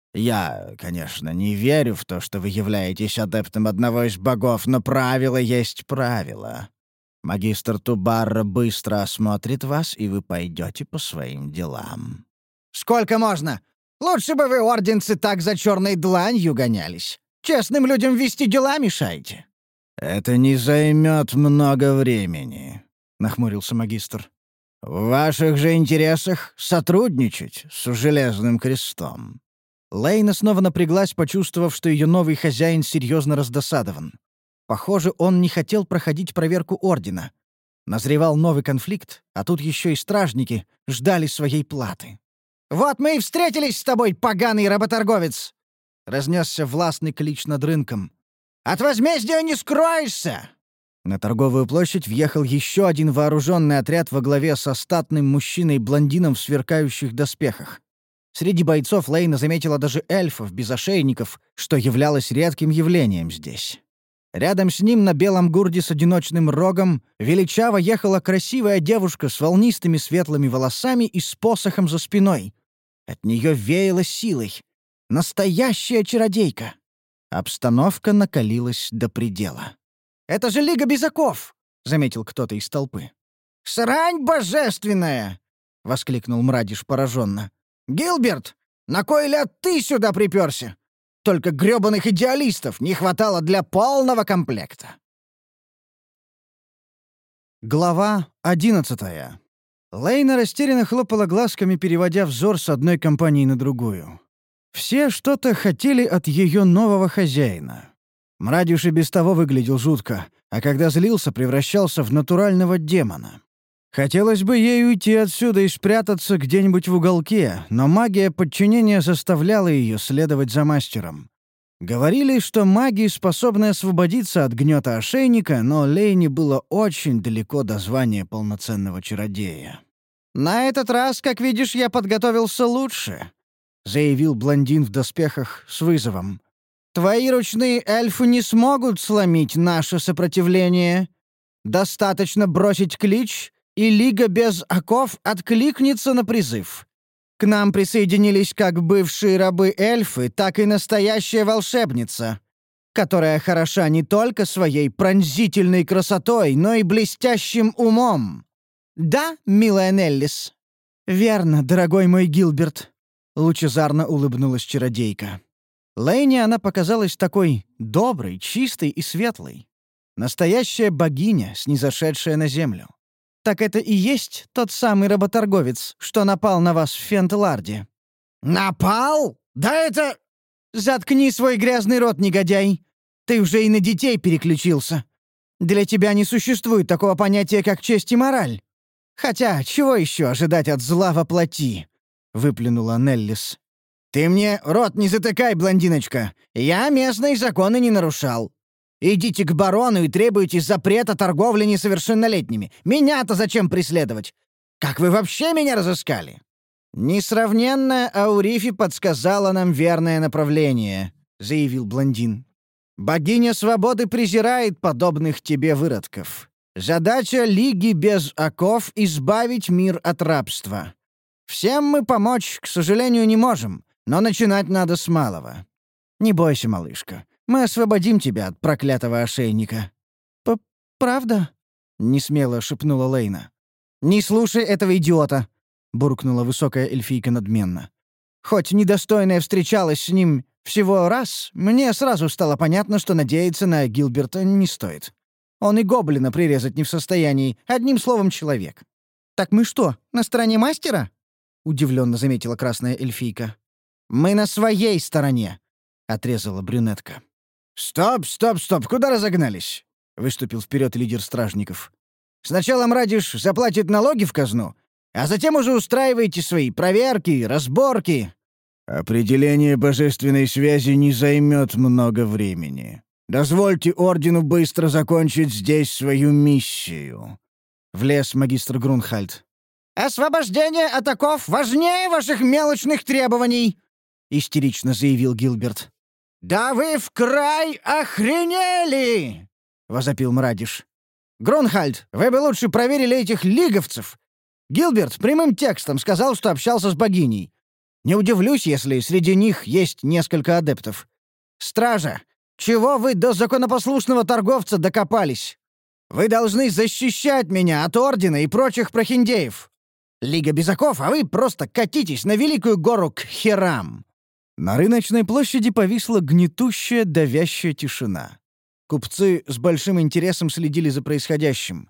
Я, конечно, не верю в то, что вы являетесь адептом одного из богов, но правило есть правило. Магистр Тубарра быстро осмотрит вас, и вы пойдете по своим делам». «Сколько можно? Лучше бы вы, орденцы, так за черной дланью гонялись. Честным людям вести дела мешаете». «Это не займет много времени», — нахмурился магистр. В ваших же интересах сотрудничать с Железным Крестом». Лейна снова напряглась, почувствовав, что ее новый хозяин серьезно раздосадован. Похоже, он не хотел проходить проверку Ордена. Назревал новый конфликт, а тут еще и стражники ждали своей платы. «Вот мы и встретились с тобой, поганый работорговец!» — разнесся властный клич над рынком. «От возмездия не скроешься!» На торговую площадь въехал еще один вооруженный отряд во главе со статным мужчиной-блондином в сверкающих доспехах. Среди бойцов Лейна заметила даже эльфов без ошейников, что являлось редким явлением здесь. Рядом с ним на белом гурде с одиночным рогом величаво ехала красивая девушка с волнистыми светлыми волосами и с посохом за спиной. От нее веяло силой. Настоящая чародейка. Обстановка накалилась до предела. «Это же Лига Безаков!» — заметил кто-то из толпы. «Срань божественная!» — воскликнул Мрадиш пораженно. «Гилберт, на кой ляд ты сюда приперся? Только грёбаных идеалистов не хватало для полного комплекта». Глава 11. Лейна растерянно хлопала глазками, переводя взор с одной компании на другую. Все что-то хотели от ее нового хозяина. Мрадиш и без того выглядел жутко, а когда злился, превращался в натурального демона. Хотелось бы ей уйти отсюда и спрятаться где-нибудь в уголке, но магия подчинения заставляла ее следовать за мастером. Говорили, что маги способны освободиться от гнета ошейника, но Лейне было очень далеко до звания полноценного чародея. «На этот раз, как видишь, я подготовился лучше», — заявил блондин в доспехах с вызовом. «Твои ручные эльфы не смогут сломить наше сопротивление. Достаточно бросить клич, и Лига без оков откликнется на призыв. К нам присоединились как бывшие рабы-эльфы, так и настоящая волшебница, которая хороша не только своей пронзительной красотой, но и блестящим умом. Да, милая Неллис?» «Верно, дорогой мой Гилберт», — лучезарно улыбнулась чародейка. Лейне она показалась такой доброй, чистой и светлой. Настоящая богиня, снизошедшая на землю. «Так это и есть тот самый работорговец, что напал на вас в Фентларде?» «Напал? Да это...» «Заткни свой грязный рот, негодяй! Ты уже и на детей переключился. Для тебя не существует такого понятия, как честь и мораль. Хотя, чего еще ожидать от зла во плоти?» — выплюнула Неллис. «Ты мне рот не затыкай, блондиночка. Я местные законы не нарушал. Идите к барону и требуйте запрета торговли несовершеннолетними. Меня-то зачем преследовать? Как вы вообще меня разыскали?» «Несравненная Аурифи подсказала нам верное направление», — заявил блондин. «Богиня свободы презирает подобных тебе выродков. Задача Лиги без оков — избавить мир от рабства. Всем мы помочь, к сожалению, не можем, но начинать надо с малого. Не бойся, малышка. Мы освободим тебя от проклятого ошейника». «Правда?» — несмело шепнула Лейна. «Не слушай этого идиота!» — буркнула высокая эльфийка надменно. «Хоть недостойная встречалась с ним всего раз, мне сразу стало понятно, что надеяться на Гилберта не стоит. Он и гоблина прирезать не в состоянии, одним словом, человек». «Так мы что, на стороне мастера?» — удивленно заметила красная эльфийка. «Мы на своей стороне», — отрезала брюнетка. «Стоп, стоп, стоп! Куда разогнались?» — выступил вперед лидер стражников. «Сначала Мрадиш заплатит налоги в казну, а затем уже устраивайте свои проверки, разборки». «Определение божественной связи не займет много времени. Дозвольте Ордену быстро закончить здесь свою миссию», — влез магистр Грунхальд. «Освобождение от оков важнее ваших мелочных требований», — истерично заявил Гилберт. «Да вы в край охренели!» — возопил Мрадиш. «Грунхальд, вы бы лучше проверили этих лиговцев. Гилберт прямым текстом сказал, что общался с богиней. Не удивлюсь, если среди них есть несколько адептов. Стража, чего вы до законопослушного торговца докопались? Вы должны защищать меня от Ордена и прочих прохиндеев. Лига без оков, а вы просто катитесь на Великую гору к херам». На рыночной площади повисла гнетущая, давящая тишина. Купцы с большим интересом следили за происходящим.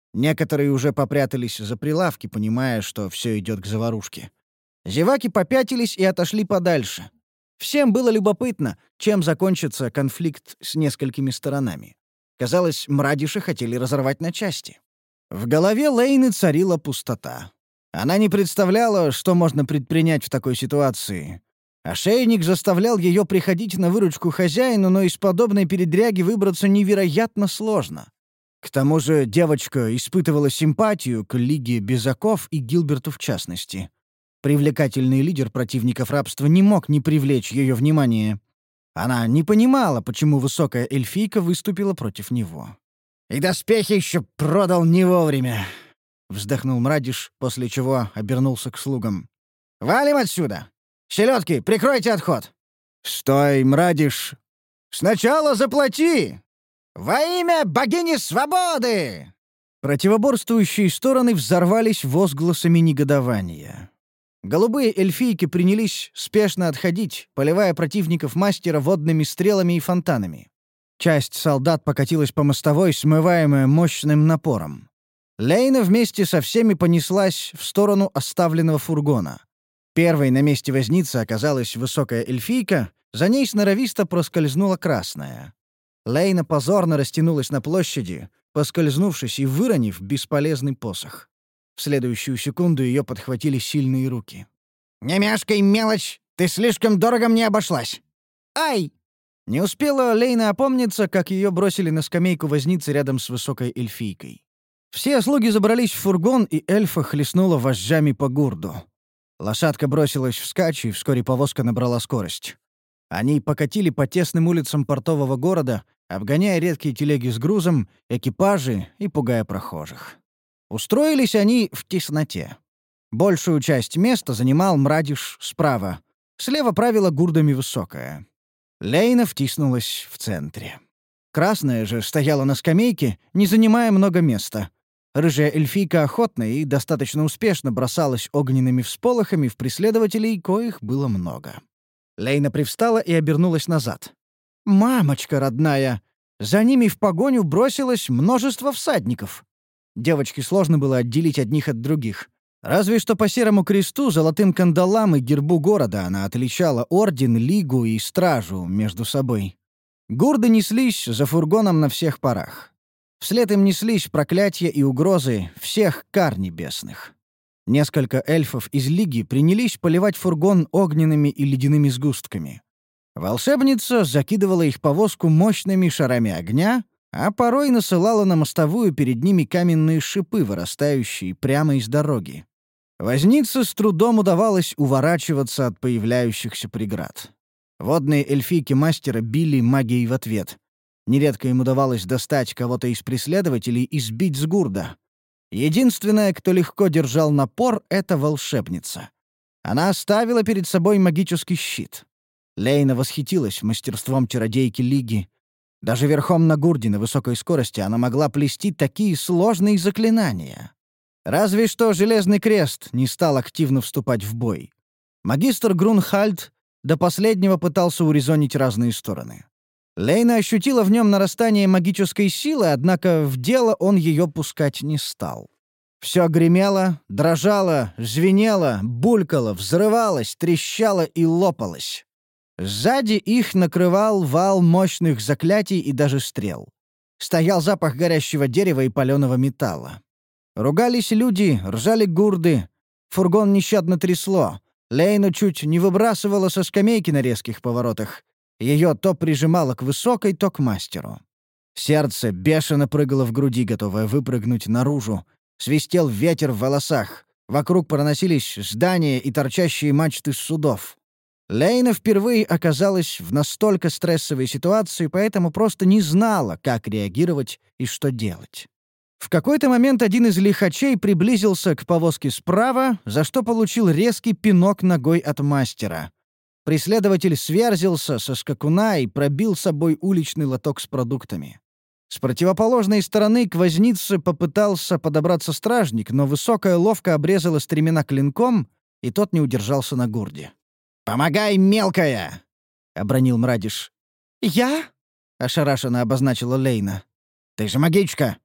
Некоторые уже попрятались за прилавки, понимая, что все идет к заварушке. Зеваки попятились и отошли подальше. Всем было любопытно, чем закончится конфликт с несколькими сторонами. Казалось, мрадиши хотели разорвать на части. В голове Лейны царила пустота. Она не представляла, что можно предпринять в такой ситуации. Ошейник заставлял ее приходить на выручку хозяину, но из подобной передряги выбраться невероятно сложно. К тому же девочка испытывала симпатию к Лиге Безаков и Гилберту в частности. Привлекательный лидер противников рабства не мог не привлечь ее внимание. Она не понимала, почему высокая эльфийка выступила против него. «И доспехи еще продал не вовремя», — вздохнул Мрадиш, после чего обернулся к слугам. «Валим отсюда! Селедки, прикройте отход!» «Стой, Мрадиш! Сначала заплати! Во имя богини свободы!» Противоборствующие стороны взорвались возгласами негодования. Голубые эльфийки принялись спешно отходить, поливая противников мастера водными стрелами и фонтанами. Часть солдат покатилась по мостовой, смываемая мощным напором. Лейна вместе со всеми понеслась в сторону оставленного фургона. Первой на месте возницы оказалась высокая эльфийка, за ней сноровисто проскользнула красная. Лейна позорно растянулась на площади, поскользнувшись и выронив бесполезный посох. В следующую секунду ее подхватили сильные руки. «Не мешкай, мелочь! Ты слишком дорого мне обошлась!» «Ай!» Не успела Лейна опомниться, как ее бросили на скамейку возницы рядом с высокой эльфийкой. Все слуги забрались в фургон, и эльфа хлестнула вожжами по гурду. Лошадка бросилась вскачь, и вскоре повозка набрала скорость. Они покатили по тесным улицам портового города, обгоняя редкие телеги с грузом, экипажи и пугая прохожих. Устроились они в тесноте. Большую часть места занимал Мрадиш справа. Слева правила гурдами высокая. Лейна втиснулась в центре. Красная же стояла на скамейке, не занимая много места. Рыжая эльфийка охотно и достаточно успешно бросалась огненными всполохами в преследователей, коих было много. Лейна привстала и обернулась назад. «Мамочка родная!» За ними в погоню бросилось множество всадников. Девочке сложно было отделить одних от других. Разве что по серому кресту, золотым кандалам и гербу города она отличала орден, лигу и стражу между собой. Гурды неслись за фургоном на всех парах. Вслед им неслись проклятия и угрозы всех кар небесных. Несколько эльфов из лиги принялись поливать фургон огненными и ледяными сгустками. Волшебница закидывала их повозку мощными шарами огня, а порой насылала на мостовую перед ними каменные шипы, вырастающие прямо из дороги. Вознице с трудом удавалось уворачиваться от появляющихся преград. Водные эльфийки мастера били магией в ответ. Нередко им удавалось достать кого-то из преследователей и сбить с гурда. Единственная, кто легко держал напор, — это волшебница. Она оставила перед собой магический щит. Лейна восхитилась мастерством чародейки Лиги. Даже верхом на гурде на высокой скорости она могла плести такие сложные заклинания. Разве что Железный Крест не стал активно вступать в бой. Магистр Грунхальд до последнего пытался урезонить разные стороны. Лейна ощутила в нем нарастание магической силы, однако в дело он ее пускать не стал. Все гремело, дрожало, звенело, булькало, взрывалось, трещало и лопалось. Сзади их накрывал вал мощных заклятий и даже стрел. Стоял запах горящего дерева и палёного металла. Ругались люди, ржали гурды. Фургон нещадно трясло. Лейну чуть не выбрасывала со скамейки на резких поворотах. Ее то прижимало к высокой, то к мастеру. Сердце бешено прыгало в груди, готовое выпрыгнуть наружу. Свистел ветер в волосах. Вокруг проносились здания и торчащие мачты судов. Лейна впервые оказалась в настолько стрессовой ситуации, поэтому просто не знала, как реагировать и что делать. В какой-то момент один из лихачей приблизился к повозке справа, за что получил резкий пинок ногой от мастера. Преследователь сверзился со скакуна и пробил собой уличный лоток с продуктами. С противоположной стороны к вознице попытался подобраться стражник, но высокая ловко обрезала стремена клинком, и тот не удержался на гурде. «Помогай, мелкая!» — обронил Мрадиш. «Я?» — ошарашенно обозначила Лейна. «Ты же магичка!»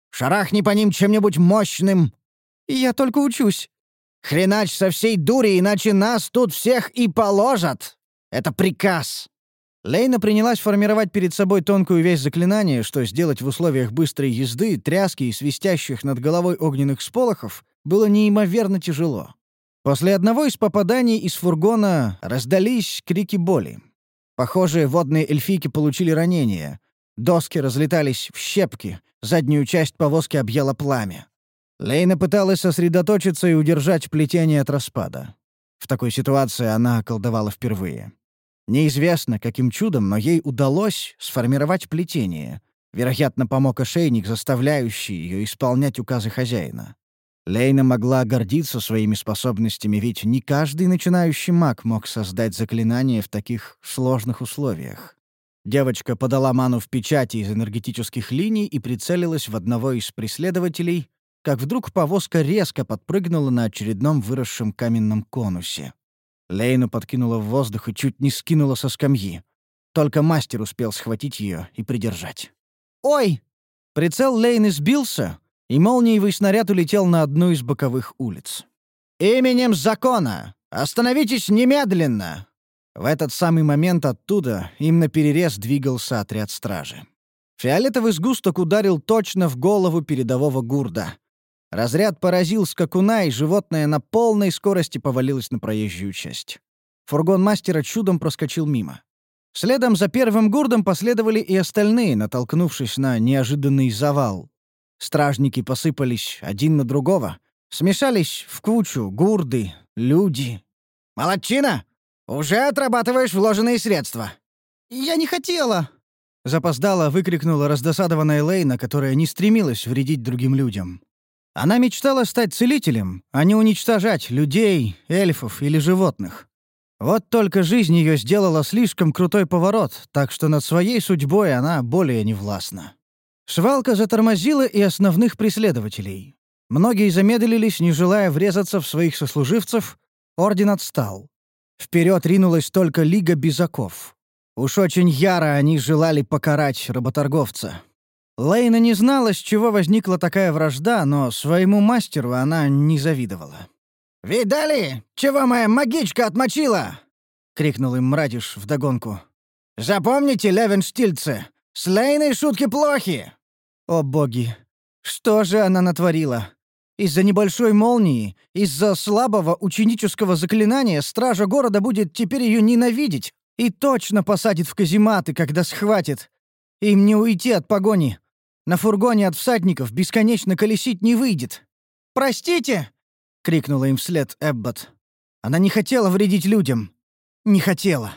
Шарахни по ним чем-нибудь мощным!» «Я только учусь». «Хренач со всей дури, иначе нас тут всех и положат! Это приказ!» Лейна принялась формировать перед собой тонкую вязь заклинания, что сделать в условиях быстрой езды, тряски и свистящих над головой огненных сполохов было неимоверно тяжело. После одного из попаданий из фургона раздались крики боли. Похоже, водные эльфийки получили ранения. Доски разлетались в щепки, заднюю часть повозки объяло пламя. Лейна пыталась сосредоточиться и удержать плетение от распада. В такой ситуации она колдовала впервые. Неизвестно, каким чудом, но ей удалось сформировать плетение. Вероятно, помог ошейник, заставляющий ее исполнять указы хозяина. Лейна могла гордиться своими способностями, ведь не каждый начинающий маг мог создать заклинание в таких сложных условиях. Девочка подала ману в печати из энергетических линий и прицелилась в одного из преследователей, как вдруг повозка резко подпрыгнула на очередном выросшем каменном конусе. Лейну подкинула в воздух и чуть не скинула со скамьи. Только мастер успел схватить ее и придержать. «Ой!» Прицел Лейны сбился, и молниевый снаряд улетел на одну из боковых улиц. «Именем закона! Остановитесь немедленно!» В этот самый момент оттуда им наперерез двигался отряд стражи. Фиолетовый сгусток ударил точно в голову передового гурда. Разряд поразил скакуна, и животное на полной скорости повалилось на проезжую часть. Фургон мастера чудом проскочил мимо. Следом за первым гурдом последовали и остальные, натолкнувшись на неожиданный завал. Стражники посыпались один на другого, смешались в кучу гурды, люди. «Молодчина! Уже отрабатываешь вложенные средства!» «Я не хотела!» Запоздала выкрикнула раздосадованная Лейна, которая не стремилась вредить другим людям. Она мечтала стать целителем, а не уничтожать людей, эльфов или животных. Вот только жизнь ее сделала слишком крутой поворот, так что над своей судьбой она более не властна. Швалка затормозила и основных преследователей. Многие замедлились, не желая врезаться в своих сослуживцев, орден отстал. Вперед ринулась только Лига Безаков. Уж очень яро они желали покарать работорговца. Лейна не знала, с чего возникла такая вражда, но своему мастеру она не завидовала. «Видали, чего моя магичка отмочила?» — крикнул им Мрадиш вдогонку. «Запомните, левенштильцы, с Лейной шутки плохи!» О боги! Что же она натворила? Из-за небольшой молнии, из-за слабого ученического заклинания стража города будет теперь ее ненавидеть и точно посадит в казематы, когда схватит. Им не уйти от погони. На фургоне от всадников бесконечно колесить не выйдет. «Простите!» — крикнула им вслед Эббот. Она не хотела вредить людям. Не хотела.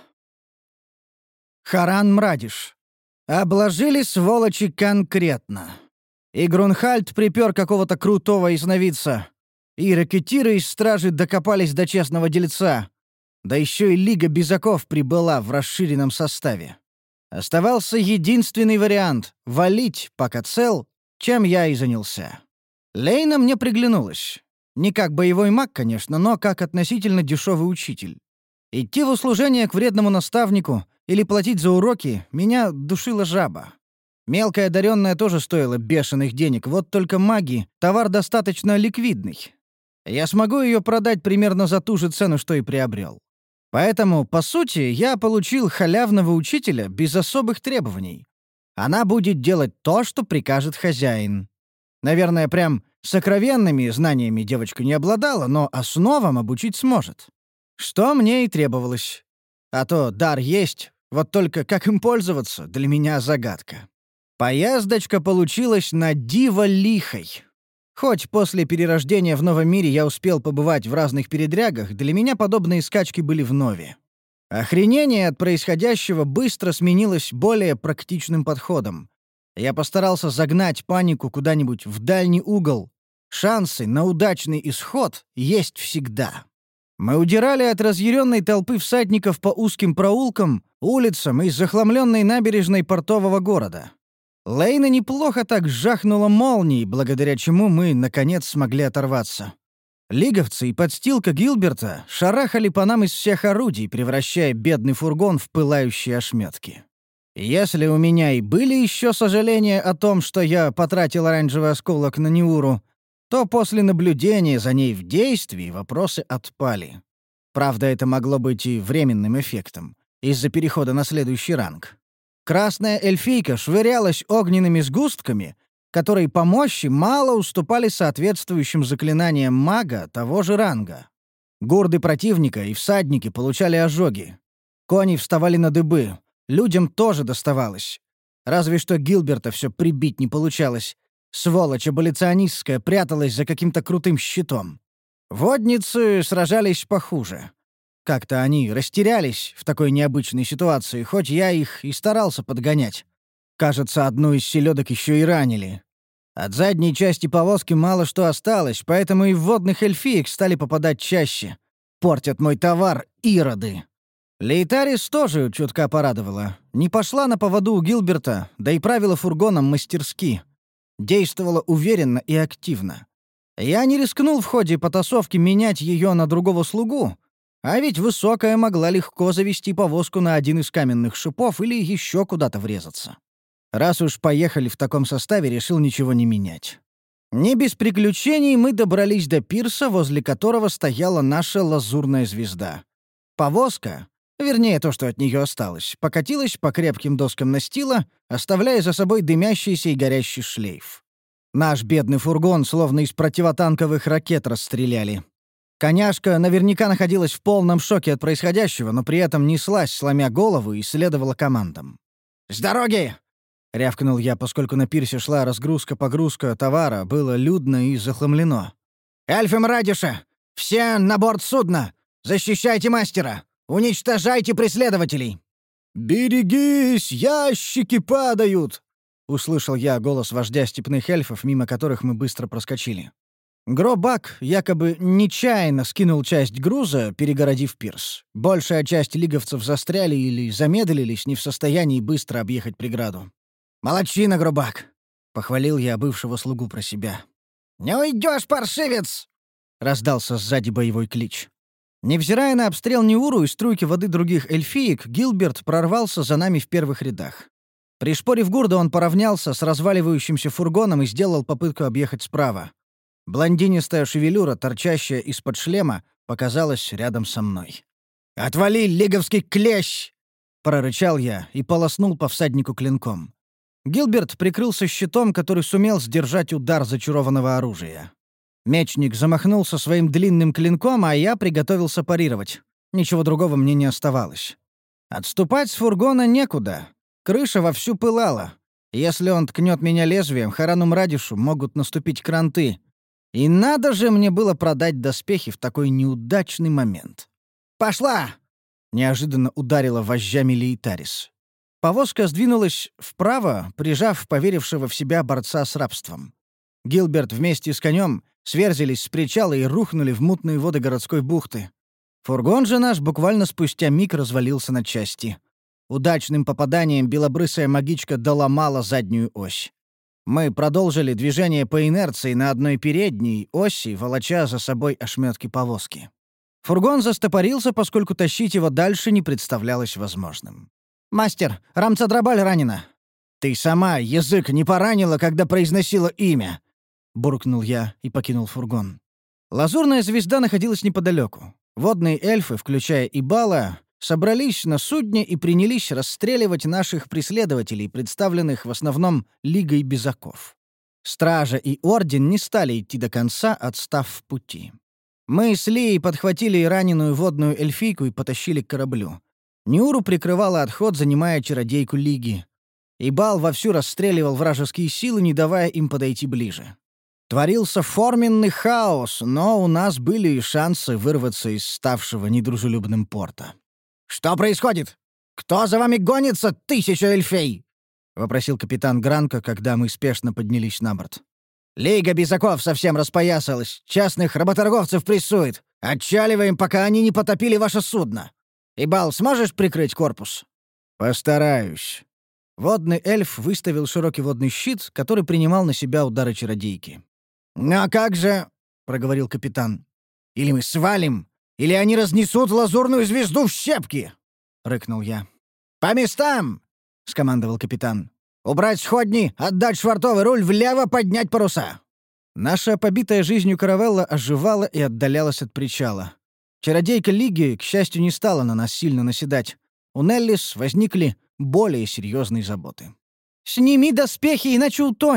Харан Мрадиш. Обложили сволочи конкретно. И Грунхальд припер какого-то крутого ясновидца. И ракетиры из стражи докопались до честного дельца. Да еще и Лига Безаков прибыла в расширенном составе. Оставался единственный вариант — валить, пока цел, чем я и занялся. Лейна мне приглянулась. Не как боевой маг, конечно, но как относительно дешевый учитель. Идти в услужение к вредному наставнику или платить за уроки меня душила жаба. Мелкая одаренная тоже стоила бешеных денег, вот только маги — товар достаточно ликвидный. Я смогу ее продать примерно за ту же цену, что и приобрел. Поэтому, по сути, я получил халявного учителя без особых требований. Она будет делать то, что прикажет хозяин. Наверное, прям сокровенными знаниями девочка не обладала, но основам обучить сможет. Что мне и требовалось. А то дар есть, вот только как им пользоваться, для меня загадка. Поездочка получилась на диво лихой. Хоть после перерождения в новом мире я успел побывать в разных передрягах, для меня подобные скачки были вновь. Охренение от происходящего быстро сменилось более практичным подходом. Я постарался загнать панику куда-нибудь в дальний угол. Шансы на удачный исход есть всегда. Мы удирали от разъяренной толпы всадников по узким проулкам, улицам и захламленной набережной портового города. Лейна неплохо так жахнула молнией, благодаря чему мы, наконец, смогли оторваться. Лиговцы и подстилка Гилберта шарахали по нам из всех орудий, превращая бедный фургон в пылающие ошметки. Если у меня и были еще сожаления о том, что я потратил оранжевый осколок на Неуру, то после наблюдения за ней в действии вопросы отпали. Правда, это могло быть и временным эффектом, из-за перехода на следующий ранг. Красная эльфийка швырялась огненными сгустками, которые по мощи мало уступали соответствующим заклинаниям мага того же ранга. Гурды противника и всадники получали ожоги. Кони вставали на дыбы. Людям тоже доставалось. Разве что Гилберта все прибить не получалось. Сволочь аболиционистская пряталась за каким-то крутым щитом. Водницы сражались похуже. Как-то они растерялись в такой необычной ситуации, хоть я их и старался подгонять. Кажется, одну из селедок еще и ранили. От задней части повозки мало что осталось, поэтому и в водных эльфиек стали попадать чаще. Портят мой товар ироды. Лейтарис тоже чутка порадовала. Не пошла на поводу у Гилберта, да и правила фургоном мастерски. Действовала уверенно и активно. Я не рискнул в ходе потасовки менять ее на другого слугу, а ведь высокая могла легко завести повозку на один из каменных шипов или еще куда-то врезаться. Раз уж поехали в таком составе, решил ничего не менять. Не без приключений мы добрались до пирса, возле которого стояла наша лазурная звезда. Повозка, вернее, то, что от нее осталось, покатилась по крепким доскам настила, оставляя за собой дымящийся и горящий шлейф. Наш бедный фургон словно из противотанковых ракет расстреляли. Коняшка наверняка находилась в полном шоке от происходящего, но при этом неслась, сломя голову, и следовала командам. «С дороги!» — рявкнул я, поскольку на пирсе шла разгрузка-погрузка товара, было людно и захламлено. «Эльфам Радиша! Все на борт судна! Защищайте мастера! Уничтожайте преследователей!» «Берегись! Ящики падают!» — услышал я голос вождя степных эльфов, мимо которых мы быстро проскочили. Гробак якобы нечаянно скинул часть груза, перегородив пирс. Большая часть лиговцев застряли или замедлились, не в состоянии быстро объехать преграду. «Молодчина, Гробак!» — похвалил я бывшего слугу про себя. «Не уйдешь, паршивец!» — раздался сзади боевой клич. Невзирая на обстрел Неуру и струйки воды других эльфиек, Гилберт прорвался за нами в первых рядах. Пришпорив Гурда, он поравнялся с разваливающимся фургоном и сделал попытку объехать справа. Блондинистая шевелюра, торчащая из-под шлема, показалась рядом со мной. «Отвали, лиговский клещ!» — прорычал я и полоснул по всаднику клинком. Гилберт прикрылся щитом, который сумел сдержать удар зачарованного оружия. Мечник замахнулся своим длинным клинком, а я приготовился парировать. Ничего другого мне не оставалось. Отступать с фургона некуда. Крыша вовсю пылала. Если он ткнет меня лезвием, Харану Радишу могут наступить кранты. И надо же мне было продать доспехи в такой неудачный момент. «Пошла!» — неожиданно ударила вожжами Лейтарис. Повозка сдвинулась вправо, прижав поверившего в себя борца с рабством. Гилберт вместе с конем сверзились с причала и рухнули в мутные воды городской бухты. Фургон же наш буквально спустя миг развалился на части. Удачным попаданием белобрысая магичка доломала заднюю ось. Мы продолжили движение по инерции на одной передней оси, волоча за собой ошметки повозки. Фургон застопорился, поскольку тащить его дальше не представлялось возможным. «Мастер, Рамцадрабаль ранена!» «Ты сама язык не поранила, когда произносила имя!» — буркнул я и покинул фургон. Лазурная звезда находилась неподалеку. Водные эльфы, включая Ибала, собрались на судне и принялись расстреливать наших преследователей, представленных в основном Лигой Безаков. Стража и Орден не стали идти до конца, отстав в пути. Мы с Лией подхватили раненую водную эльфийку и потащили к кораблю. Неуру прикрывала отход, занимая чародейку Лиги. Ибал вовсю расстреливал вражеские силы, не давая им подойти ближе. Творился форменный хаос, но у нас были и шансы вырваться из ставшего недружелюбным порта. «Что происходит? Кто за вами гонится, 1000 эльфей?» — вопросил капитан Гранко, когда мы спешно поднялись на борт. «Лига Безаков совсем распоясалась, частных работорговцев прессует. Отчаливаем, пока они не потопили ваше судно. Ибал, сможешь прикрыть корпус?» «Постараюсь». Водный эльф выставил широкий водный щит, который принимал на себя удары чародейки. «Ну а как же...» — проговорил капитан. «Или мы свалим, или они разнесут лазурную звезду в щепки!» — рыкнул я. «По местам!» — скомандовал капитан. «Убрать сходни, отдать швартовый руль, влево поднять паруса!» Наша побитая жизнью каравелла оживала и отдалялась от причала. Чародейка Лиги, к счастью, не стала на нас сильно наседать. У Неллис возникли более серьезные заботы. «Сними доспехи, иначе утонешь!»